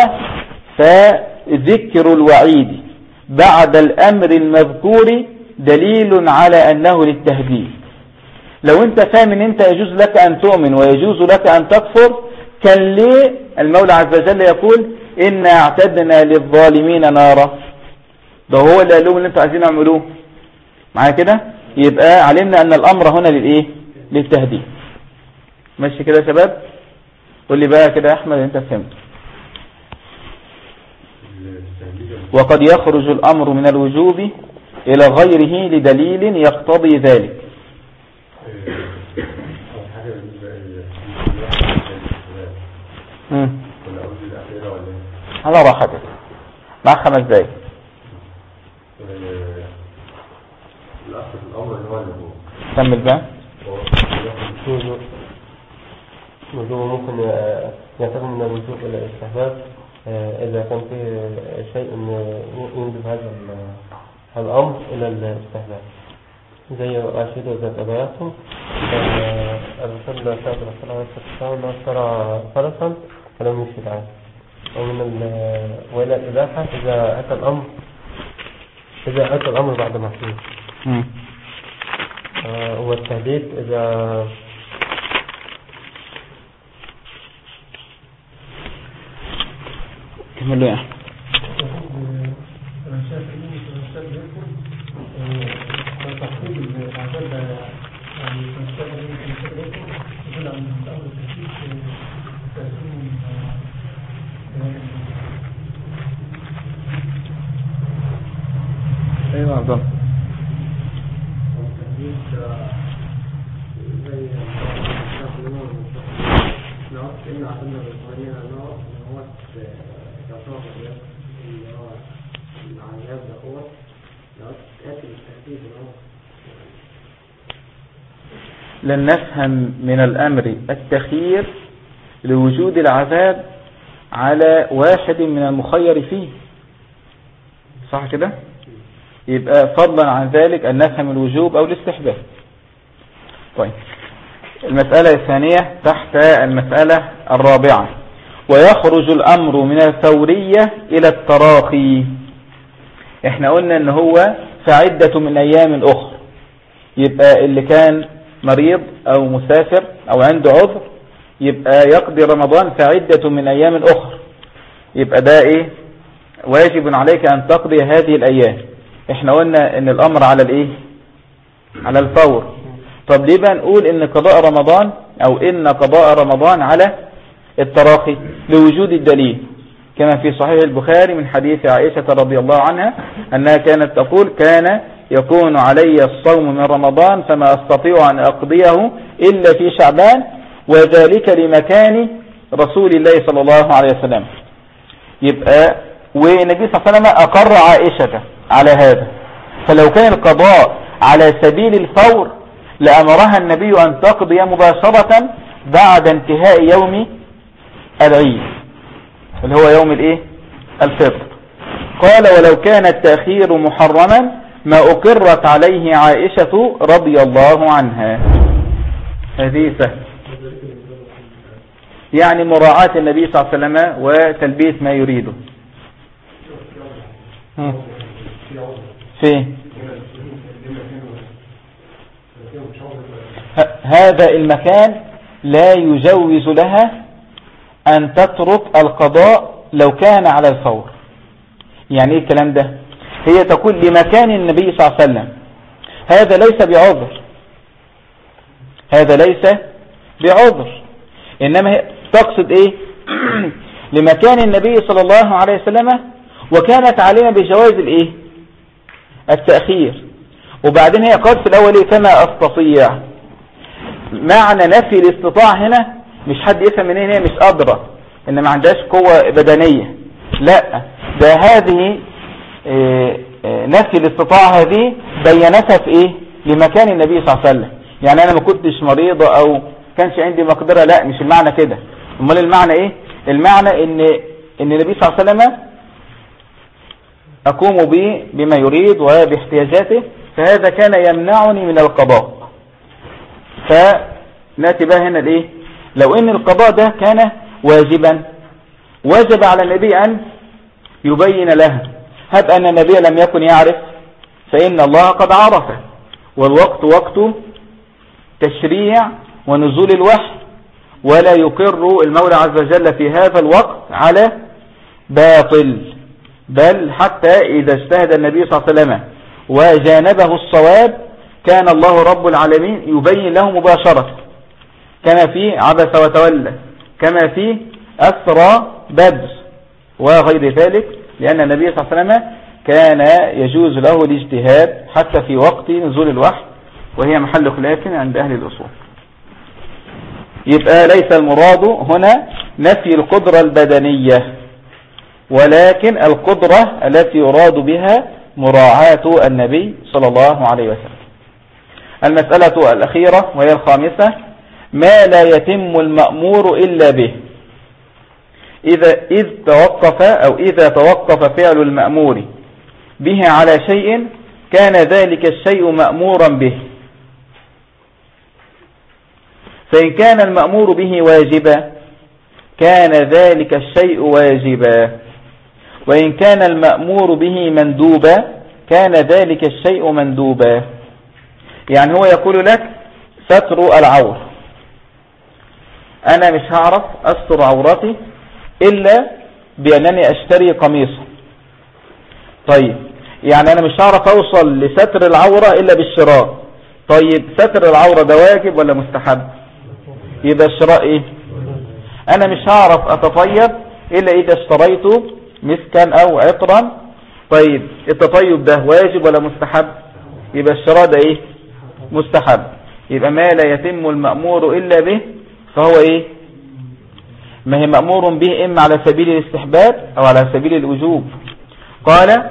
Speaker 1: فذكر الوعيد بعد الأمر المذكور دليل على أنه للتهديد. لو انت فاهم ان انت يجوز لك أن تؤمن ويجوز لك أن تكفر، كان ليه المولى عز وجل يقول إنا اعتدنا للظالمين نارا؟ ده هو اللي قال لهم اللي انتوا عايزين اعملوه معايا كده. يبقى علمنا أن الأمر هنا للإيه؟ للتهديد. ماشي كده يا شباب؟ قول لي بقى كده يا أحمد انت فهمت. وقد يخرج الأمر من الوجوب إلى غيره لدليل يقتضي ذلك. على راحتك مع 5 دقايق. كمل بقى.
Speaker 4: ممكن يعتبر من الوجوب إلى الاستحباب إذا كان فيه شيء ينجب هذا الأمر إلى الاستحباب، زي أشهد ذات أبياتهم الرسول صلى الله عليه وسلم اشترى فرسا فلم يشهد عنه. وإلى الإباحة إذا أتى الأمر بعد محسوس. والتهديد إذا
Speaker 1: كملوا يا أحمد. ايوه عبد الله. لن نفهم من الأمر التخيير لوجود العذاب على واحد من المخير فيه، صح كده؟ يبقى فضلا عن ذلك أن نفهم الوجوب أو الاستحباب. طيب المسألة الثانية تحت المسألة الرابعة، ويخرج الأمر من الفورية إلى التراخي. احنا قلنا ان هو فعدة من أيام أخرى، يبقى اللي كان مريض أو مسافر أو عنده عذر يبقى يقضي رمضان فعدة من أيام أخرى، يبقى ده إيه؟ واجب عليك أن تقضي هذه الأيام. احنا قلنا ان الأمر على الإيه؟ على الفور. طب ليه بقى نقول ان قضاء رمضان أو ان قضاء رمضان على التراخي؟ لوجود الدليل كما في صحيح البخاري من حديث عائشة رضي الله عنها أنها كانت تقول كان يكون علي الصوم من رمضان فما أستطيع أن أقضيه إلا في شعبان وذلك لمكان رسول الله صلى الله عليه وسلم. يبقى والنبي صلى الله عليه وسلم أقر عائشة على هذا، فلو كان القضاء على سبيل الفور لأمرها النبي أن تقضي مباشرة بعد انتهاء يوم العيد اللي هو يوم الفطر. قال ولو كان التأخير محرما ما أقرت عليه عائشة رضي الله عنها. هذه سهل، يعني مراعاة النبي صلى الله عليه وسلم وتلبية ما يريده. فين هذا المكان لا يجوز لها أن تترك القضاء لو كان على الفور. يعني ايه الكلام ده؟ هي تقول لمكان النبي صلى الله عليه وسلم، هذا ليس بعذر، هذا ليس بعذر، إنما هي تقصد ايه؟ لمكان النبي صلى الله عليه وسلم، وكانت علينا بجواز التأخير. وبعدين هي قالت في الأول كما أستطيع. معنى نفي الاستطاع هنا مش حد يفهم منين هي مش قادرة، إن ما عندهاش قوة بدنية، لا، ده هذه نفي الاستطاعة هذه بينتها في لمكان النبي صلى الله عليه وسلم. يعني أنا ما كنتش مريضة أو كانش عندي مقدرة، لا، مش المعنى كده. امال المعنى ايه؟ المعنى ان النبي صلى الله عليه وسلم اقوم به بما يريد وباحتياجاته، فهذا كان يمنعني من القضاء. فناتي بقى هنا لو ان القضاء ده كان واجبا، وجب على النبي ان يبين لها. هب ان النبي لم يكن يعرف، فان الله قد عرفه، والوقت وقت تشريع ونزول الوحي، ولا يقر المولى عز وجل في هذا الوقت على باطل، بل حتى إذا اجتهد النبي صلى الله عليه وسلم وجانبه الصواب كان الله رب العالمين يبين له مباشرة، كما في عبس وتولى، كما في أسرى بدر وغير ذلك، لأن النبي صلى الله عليه وسلم كان يجوز له الاجتهاد حتى في وقت نزول الوحي، وهي محل خلاف عند أهل الأصول. يبقى ليس المراد هنا نفي القدرة البدنية، ولكن القدرة التي يراد بها مراعاة النبي صلى الله عليه وسلم. المسألة الأخيرة وهي الخامسة: ما لا يتم المأمور إلا به. إذا توقف فعل المأمور به على شيء كان ذلك الشيء مأمورا به، فإن كان المأمور به واجبا كان ذلك الشيء واجبا، وإن كان المأمور به مندوبا كان ذلك الشيء مندوبا. يعني هو يقول لك ستر العور، أنا مش هعرف أستر عورتي إلا بأنني أشتري قميصا. طيب، يعني أنا مش هعرف أوصل لستر العورة إلا بالشراء. طيب، ستر العورة ده واجب ولا مستحب؟ يبقى الشراء أنا مش هعرف أتطيب إلا إذا اشتريت مسكا أو عطرا. طيب، التطيب ده واجب ولا مستحب؟ يبقى الشراء ده مستحب. يبقى ما لا يتم المأمور إلا به فهو ما هي مأمور به إما على سبيل الاستحباب أو على سبيل الوجوب. قال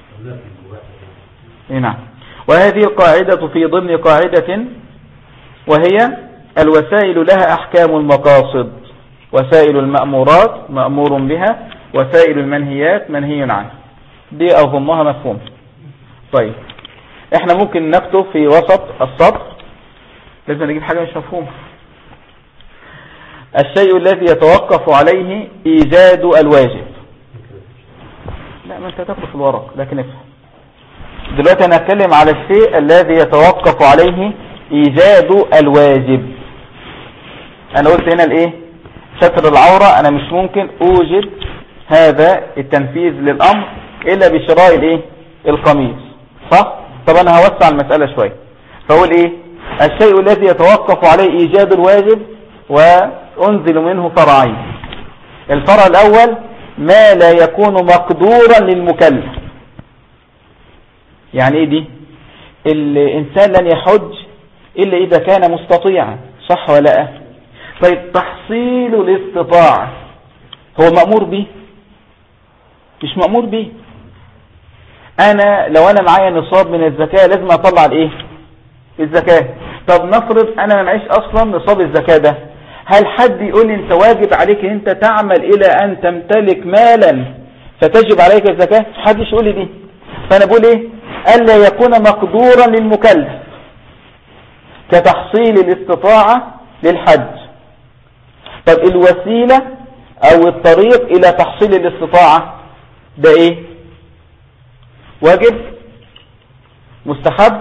Speaker 1: نعم. وهذه القاعدة في ضمن قاعدة، وهي الوسائل لها أحكام المقاصد. وسائل المأمورات مأمور بها، وسائل المنهيات منهي عنها. دي أظنها مفهوم. طيب، احنا ممكن نكتب في وسط السطر، لازم نجيب حاجة مش مفهومة: الشيء الذي يتوقف عليه إيجاد الواجب. لا، ما انت تكتب في الورق، لكن افهم. دلوقتي انا اتكلم على الشيء الذي يتوقف عليه إيجاد الواجب. انا قلت هنا ستر العورة، انا مش ممكن اوجد هذا التنفيذ للامر الا بشراء القميص، صح؟ طب انا هوسع المسألة شوية، فاقول الشيء الذي يتوقف عليه ايجاد الواجب وانزل منه فرعين. الفرع الاول ما لا يكون مقدورا للمكلف. يعني دي؟ الانسان لن يحج الا اذا كان مستطيعا، صح ولا لا؟ طيب تحصيل الاستطاعة هو مأمور به؟ مش مأمور به. لو انا معايا نصاب من الزكاة لازم اطلع الايه؟ الزكاة. طب نفرض انا ما معيش اصلا نصاب الزكاة ده، هل حد يقول لي انت واجب عليك انت تعمل الى ان تمتلك مالا فتجب عليك الزكاة؟ حدش يقول لي دي. فانا بقول ايه؟ الا يكون مقدورا للمكلف كتحصيل الاستطاعة للحج. طب الوسيلة او الطريق الى تحصيل الاستطاعة ده ايه؟ واجب؟ مستحب؟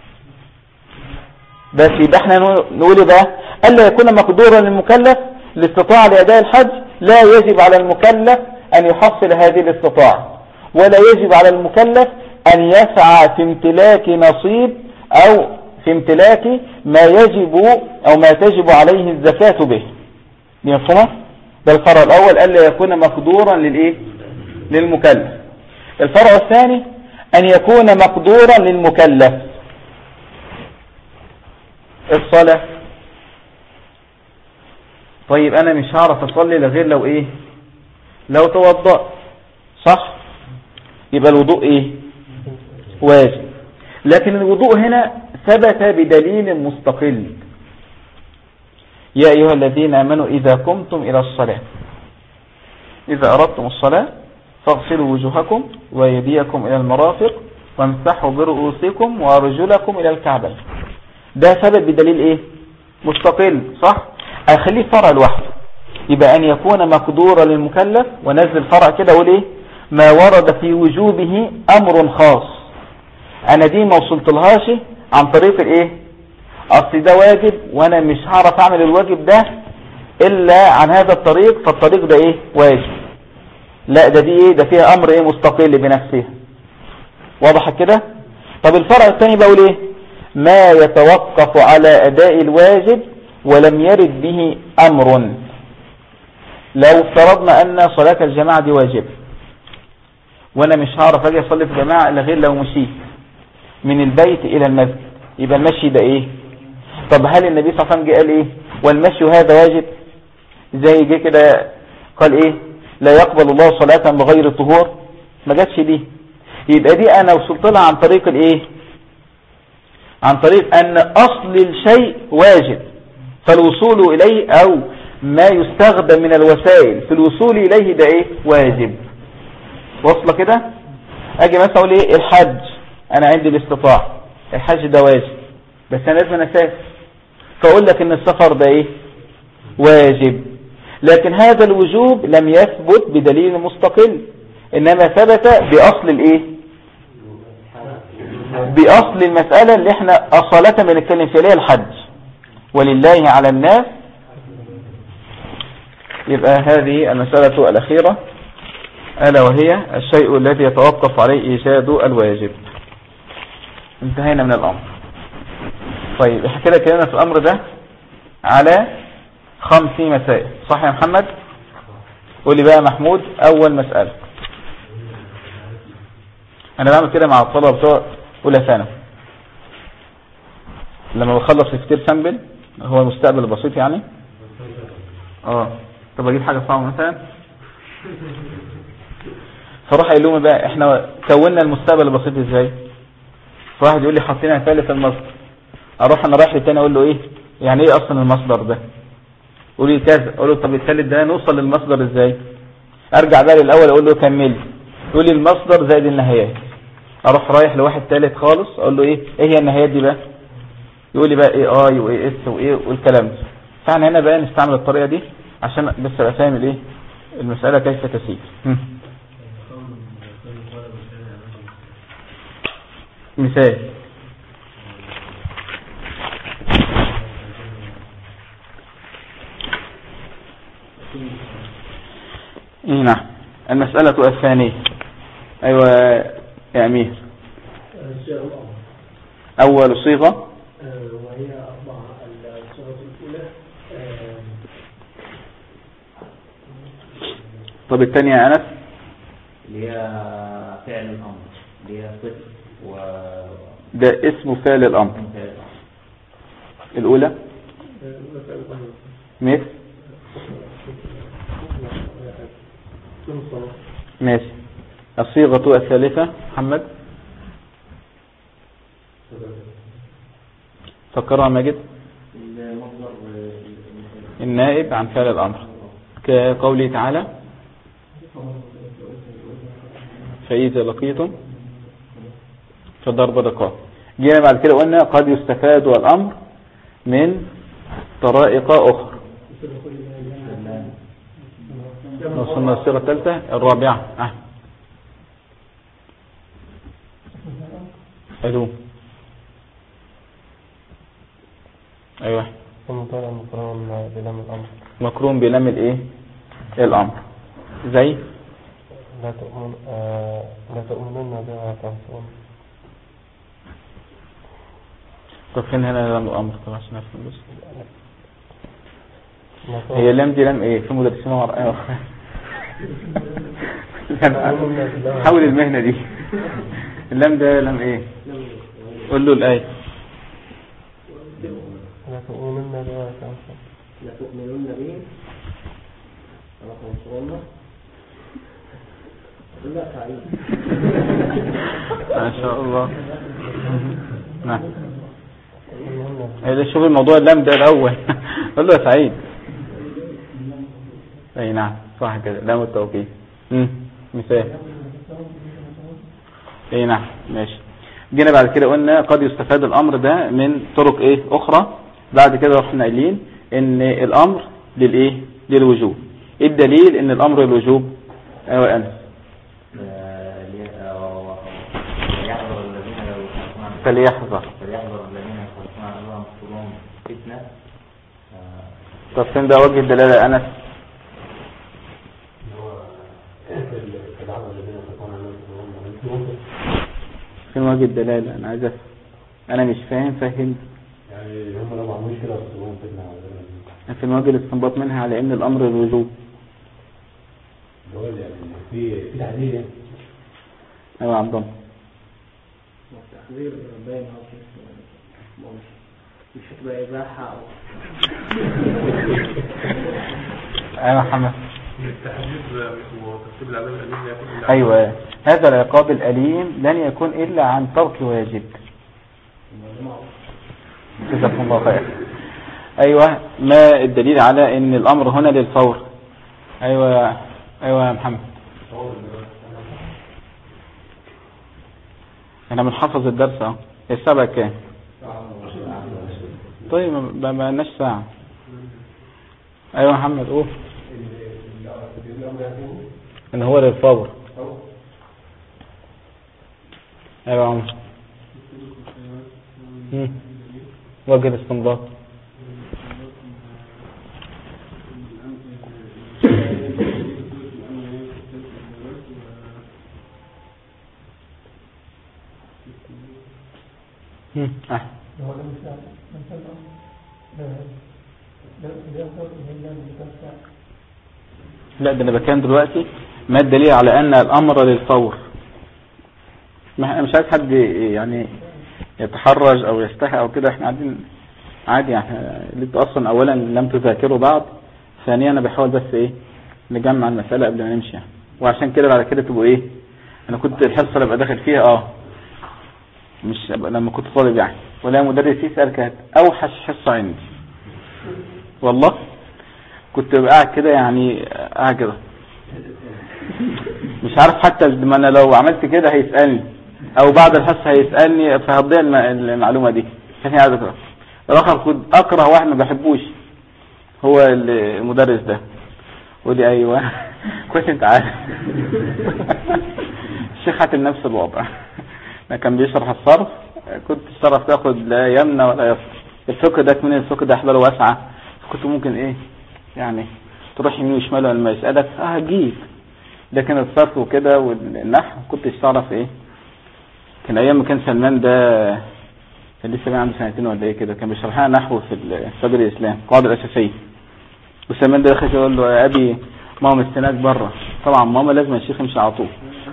Speaker 1: بس يبقى احنا نقول بقى الا يكون مقدورا للمكلف الاستطاعة لأداء الحج، لا يجب على المكلف أن يحصل هذه الاستطاعة، ولا يجب على المكلف أن يسعى في امتلاك نصيب أو في امتلاك ما يجب أو ما تجب عليه الزكاة به. يفهمه؟ ده الفرع الأول، ألا يكون مقدورا للإيه؟ للمكلف. الفرع الثاني أن يكون مقدورا للمكلف. الصلاة، طيب أنا مش هعرف أصلي لغير لو إيه؟ لو توضأ، صح؟ يبقى الوضوء إيه؟ واجب. لكن الوضوء هنا ثبت بدليل مستقل. يا أيها الذين آمنوا إذا قمتم إلى الصلاة، إذا أردتم الصلاة فاغسلوا وجوهكم ويديكم إلى المرافق وامسحوا برؤوسكم وأرجلكم إلى الكعبين. ده ثبت بدليل إيه؟ مستقل، صح؟ أخليه فرع لوحده، يبقى أن يكون مقدورا للمكلف. ونزل فرع كده أقول إيه؟ ما ورد في وجوبه أمر خاص. أنا دي ما وصلت لهاش عن طريق الإيه؟ أصل ده واجب وأنا مش هعرف أعمل الواجب ده إلا عن هذا الطريق، فالطريق ده إيه؟ واجب. لا، ده دي إيه؟ ده فيها أمر إيه؟ مستقل بنفسه. واضح كده؟ طب الفرع الثاني بقول إيه؟ ما يتوقف على أداء الواجب ولم يرد به أمر. لو افترضنا أن صلاة الجماعة دي واجب وأنا مش هعرف أجي أصلي في جماعة إلا غير لو مشيت من البيت إلى المسجد، يبقى المشي ده إيه؟ طب هل النبي صلى الله عليه وسلم قال إيه؟ والمشي هذا واجب؟ زي جه كده قال إيه؟ لا يقبل الله صلاة بغير الطهور. ما جاتش دي. يبقى دي أنا وصلت لها عن طريق الإيه؟ عن طريق أن أصل الشيء واجب، فالوصول إليه أو ما يستخدم من الوسائل في الوصول إليه ده إيه؟ واجب. وصل كده؟ أجي مثلا أقول إيه؟ الحج، أنا عندي الاستطاعة، الحج ده واجب، بس أنا لازم أسافر، فأقول لك إن السفر ده إيه؟ واجب. لكن هذا الوجوب لم يثبت بدليل مستقل، إنما ثبت بأصل الإيه؟ بأصل المسألة اللي احنا أصالة بنتكلم فيها، الحج. ولله على الناس. يبقى هذه المسألة الأخيرة ألا وهي الشيء الذي يتوقف عليه إيجاد الواجب. انتهينا من الأمر. طيب احنا كده كلمنا في الأمر ده على 5 مسائل، صح يا محمد؟ قول لي بقى محمود أول مسألة. أنا بعمل كده مع الطلبة بتوع أولى ثانوي لما بخلص كتير سامبل، هو المستقبل البسيط يعني. طب اجيب حاجة صعبة مثلا، فروح قايل لهم بقى احنا كونا المستقبل البسيط ازاي. فواحد يقول لي حطينا ثالث المصدر، اروح انا رايح للتاني اقول له ايه يعني ايه اصلا المصدر ده، يقول لي كذا، اقول له طب الثالث ده نوصل للمصدر ازاي. ارجع بقى للاول اقول له كمل، يقول لي المصدر زائد النهايات. اروح رايح لواحد ثالث خالص اقول له ايه هي النهايات دي بقى، يقول لي بقى ايه اي وايه اس وايه والكلام ده. فاحنا هنا بقى نستعمل الطريقه دي عشان بس ابقى فاهم الايه المساله كيف تسير. مثال نعم. المسألة الثانية. أيوة يا أمير. أول صيغة
Speaker 5: وهي 4. الصيغة الأولى.
Speaker 1: طب الثانية يا أنس؟
Speaker 2: اللي هي فعل الأمر، اللي هي صفة
Speaker 1: ده اسمه فعل الأمر. الأولى مثل ماشي. الصيغة الثالثة محمد فكرها ماجد. النائب عن فعل الأمر كقوله تعالى فإذا لقيتم فضرب الرقاب. جينا بعد كده قلنا قد يستفاد الأمر من طرائق أخرى. وصلنا الصيغة الثالثة الرابعة. ألو أيوة مكروم بلام الإيه الأمر زي
Speaker 4: لا تؤمنون بما تنسون.
Speaker 1: طب فين هنا لام الأمر؟ طب عشان نفهم بس هي اللام دي لام ايه في مدرسين ورقة حول المهنة دي. اللام ده لام ايه؟ قول له الآية.
Speaker 4: لا تؤمنون بما تنسون.
Speaker 5: لا تؤمنون به ولا تنصرونه. لا تعيد
Speaker 1: ما شاء الله. نعم هذا شوف الموضوع اللام ده الأول. قول له يا سعيد. اي نعم صح كده لام التوكيد. مثال. اي نعم ماشي. جينا بعد كده قلنا قد يستفاد الأمر ده من طرق ايه أخرى. بعد كده رحنا قايلين ان الأمر للايه للوجوب. الدليل ان الأمر للوجوب ايوه أنس فليحذر
Speaker 2: الذين يخالفون عن امرهم تصيبهم فتنة.
Speaker 1: طب فين ده وجه الدلالة أنس؟ فين وجه الدلالة؟ أنا عايز أنا مش فاهم فهم.
Speaker 3: يعني هم لو ما عملوش كده تصيبهم فتنة.
Speaker 1: فين وجه الاستنباط منها على إن الأمر الوجوب؟
Speaker 3: اللي هو يعني في العديد يعني.
Speaker 1: أيوة عبد الله.
Speaker 5: التحذير باين مش هتبقى إباحة
Speaker 1: أيوة محمد.
Speaker 3: التحذير وترتيب العذاب الأليم لا يكون إلا
Speaker 1: أيوة هذا العقاب الأليم لن يكون إلا عن ترك واجب. جزاكم الله خير. أيوة ما الدليل على إن الأمر هنا للفور؟ أيوة يا محمد. احنا بنحفظ الدرس اهو. الساعة كام؟ طيب ما بقناش ساعة. ايوه محمد قول. ان هو للفور. ايوه عمر. وجه الاستنباط. لا ده انا بكان دلوقتي ما الدليل على ان الامر للفور. مش عايز حد يعني يتحرج او يستحي او كده. احنا قاعدين عادي يعني. اللي انتوا اصلا اولا لم تذاكروا بعض. ثانيا انا بحاول بس ايه نجمع المسألة قبل ما نمشي يعني. وعشان كده بعد كده تبقوا ايه. انا كنت الحصة اللي ابقى داخل فيها مش لما كنت طالب يعني. ولا مدرس يسأل كانت اوحش حصة عندي والله. كنت قاعد كده يعني قاعد كده مش عارف حتى ما انا لو عملت كده هيسألني او بعد الحصة هيسألني فهضيع المعلومة دي. كان قاعد كده الاخر كنت اكره واحد ما بحبوش هو المدرس ده. ولي ايوه كويس انت عارف. الشيخ حاتم نفس الوضع. كان بيشرح الصرف كنت الصرف تاخد لا يمنى ولا يسر. الفقه ده من الفقه ده احباله واسعة. كنت ممكن ايه يعني تروح يمين وشمال لما يسألك هجيب. لكن الصرف وكده والنحو كنتش تعرف ايه. كان ايام ما كان سلمان ده كان لسه عنده 2 سنين ولا ايه كده. كان بيشرحها نحو في صدر الاسلام القواعد الاساسيه. وسلمان ده دخل يقول له يا ابي ماما مستناك بره. طبعا ماما لازم الشيخ يمشي على طول.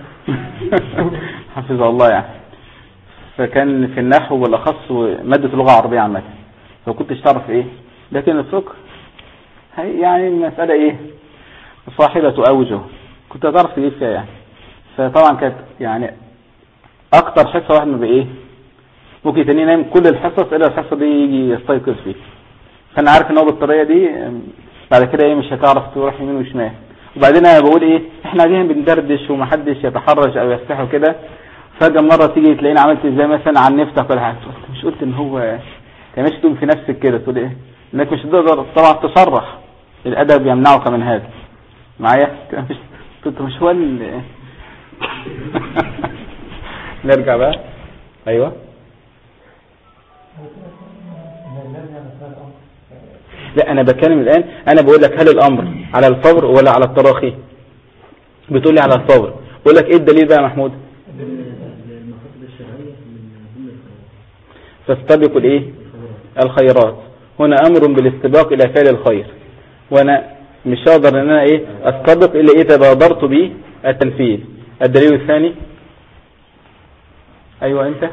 Speaker 1: حفظ الله يعني. فكان في النحو بالاخص ماده اللغه العربيه عامه. فكنتش تعرف ايه. لكن الفقه يعني المسألة ايه صاحبة اوجه، كنت هتعرف تجيب فيها يعني. فطبعا كانت يعني اكتر حصة واحد ما بايه ممكن تاني ينام كل الحصص الا الحصة دي يجي يستيقظ فيه. فانا عارف ان هو بالطريقة دي بعد كده ايه مش هتعرف تروح يمين وشمال. وبعدين انا بقول ايه احنا قاعدين بندردش ومحدش يتحرج او يستحي كده، فجأة مرة تيجي تلاقيني عملت ازاي مثلا عن نفتح ولا حاجة، مش قلت ان هو مش تقوم في نفسك كده تقول ايه انك مش تقدر طبعا تصرح، الادب يمنعك من هذا معايا. مش هو نرجع بقى. ايوه لا انا بتكلم الان، انا بقول لك هل الامر على الفور ولا على التراخي؟ بتقول لي على الفور، بقول لك ايه الدليل بقى يا محمود؟ فاستبقوا الايه الخيرات، هنا امر بالاستباق الى فعل الخير، وانا مش هقدر ان انا ايه استبق الا اذا بادرت به التنفيذ. الدليل الثاني ايوه انت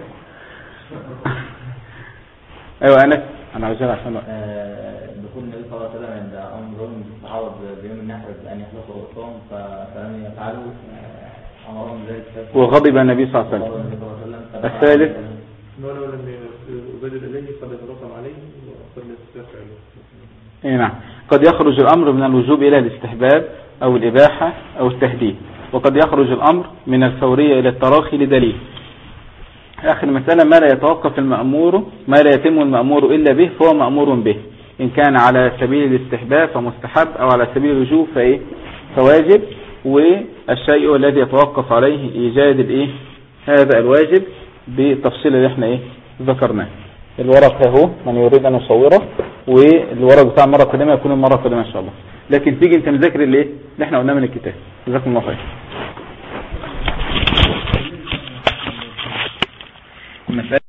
Speaker 1: ايوه انا عاوزها عشان
Speaker 2: دخول النبي صلى الله عليه وسلم عند امرهم بالتعوض بيوم النحر بان يخلصوا الصوم فلم يفعلوا امرهم ذلك
Speaker 1: وغضب النبي صلى الله عليه وسلم. الثالث
Speaker 3: ولو لم يبادر اليه قد يترقم عليه وقد يستفعل.
Speaker 1: اي نعم، قد يخرج الامر من الوجوب الى الاستحباب او الاباحه او التهديد، وقد يخرج الامر من الفوريه الى التراخي لدليل. آخر مسألة ما لا يتوقف المأمور، ما لا يتم المأمور إلا به فهو مأمور به، إن كان على سبيل الاستحباب فمستحب أو على سبيل الوجوب فواجب. والشيء الذي يتوقف عليه إيجاد هذا الواجب بالتفصيل اللي احنا ذكرناه. الورق اهو من يريد أن يصوره، والورق بتاع المرة القادمة يكون المرة القادمة إن شاء الله. لكن تيجي انت مذاكر اللي احنا قلناه من الكتاب. جزاكم الله خير. مسألة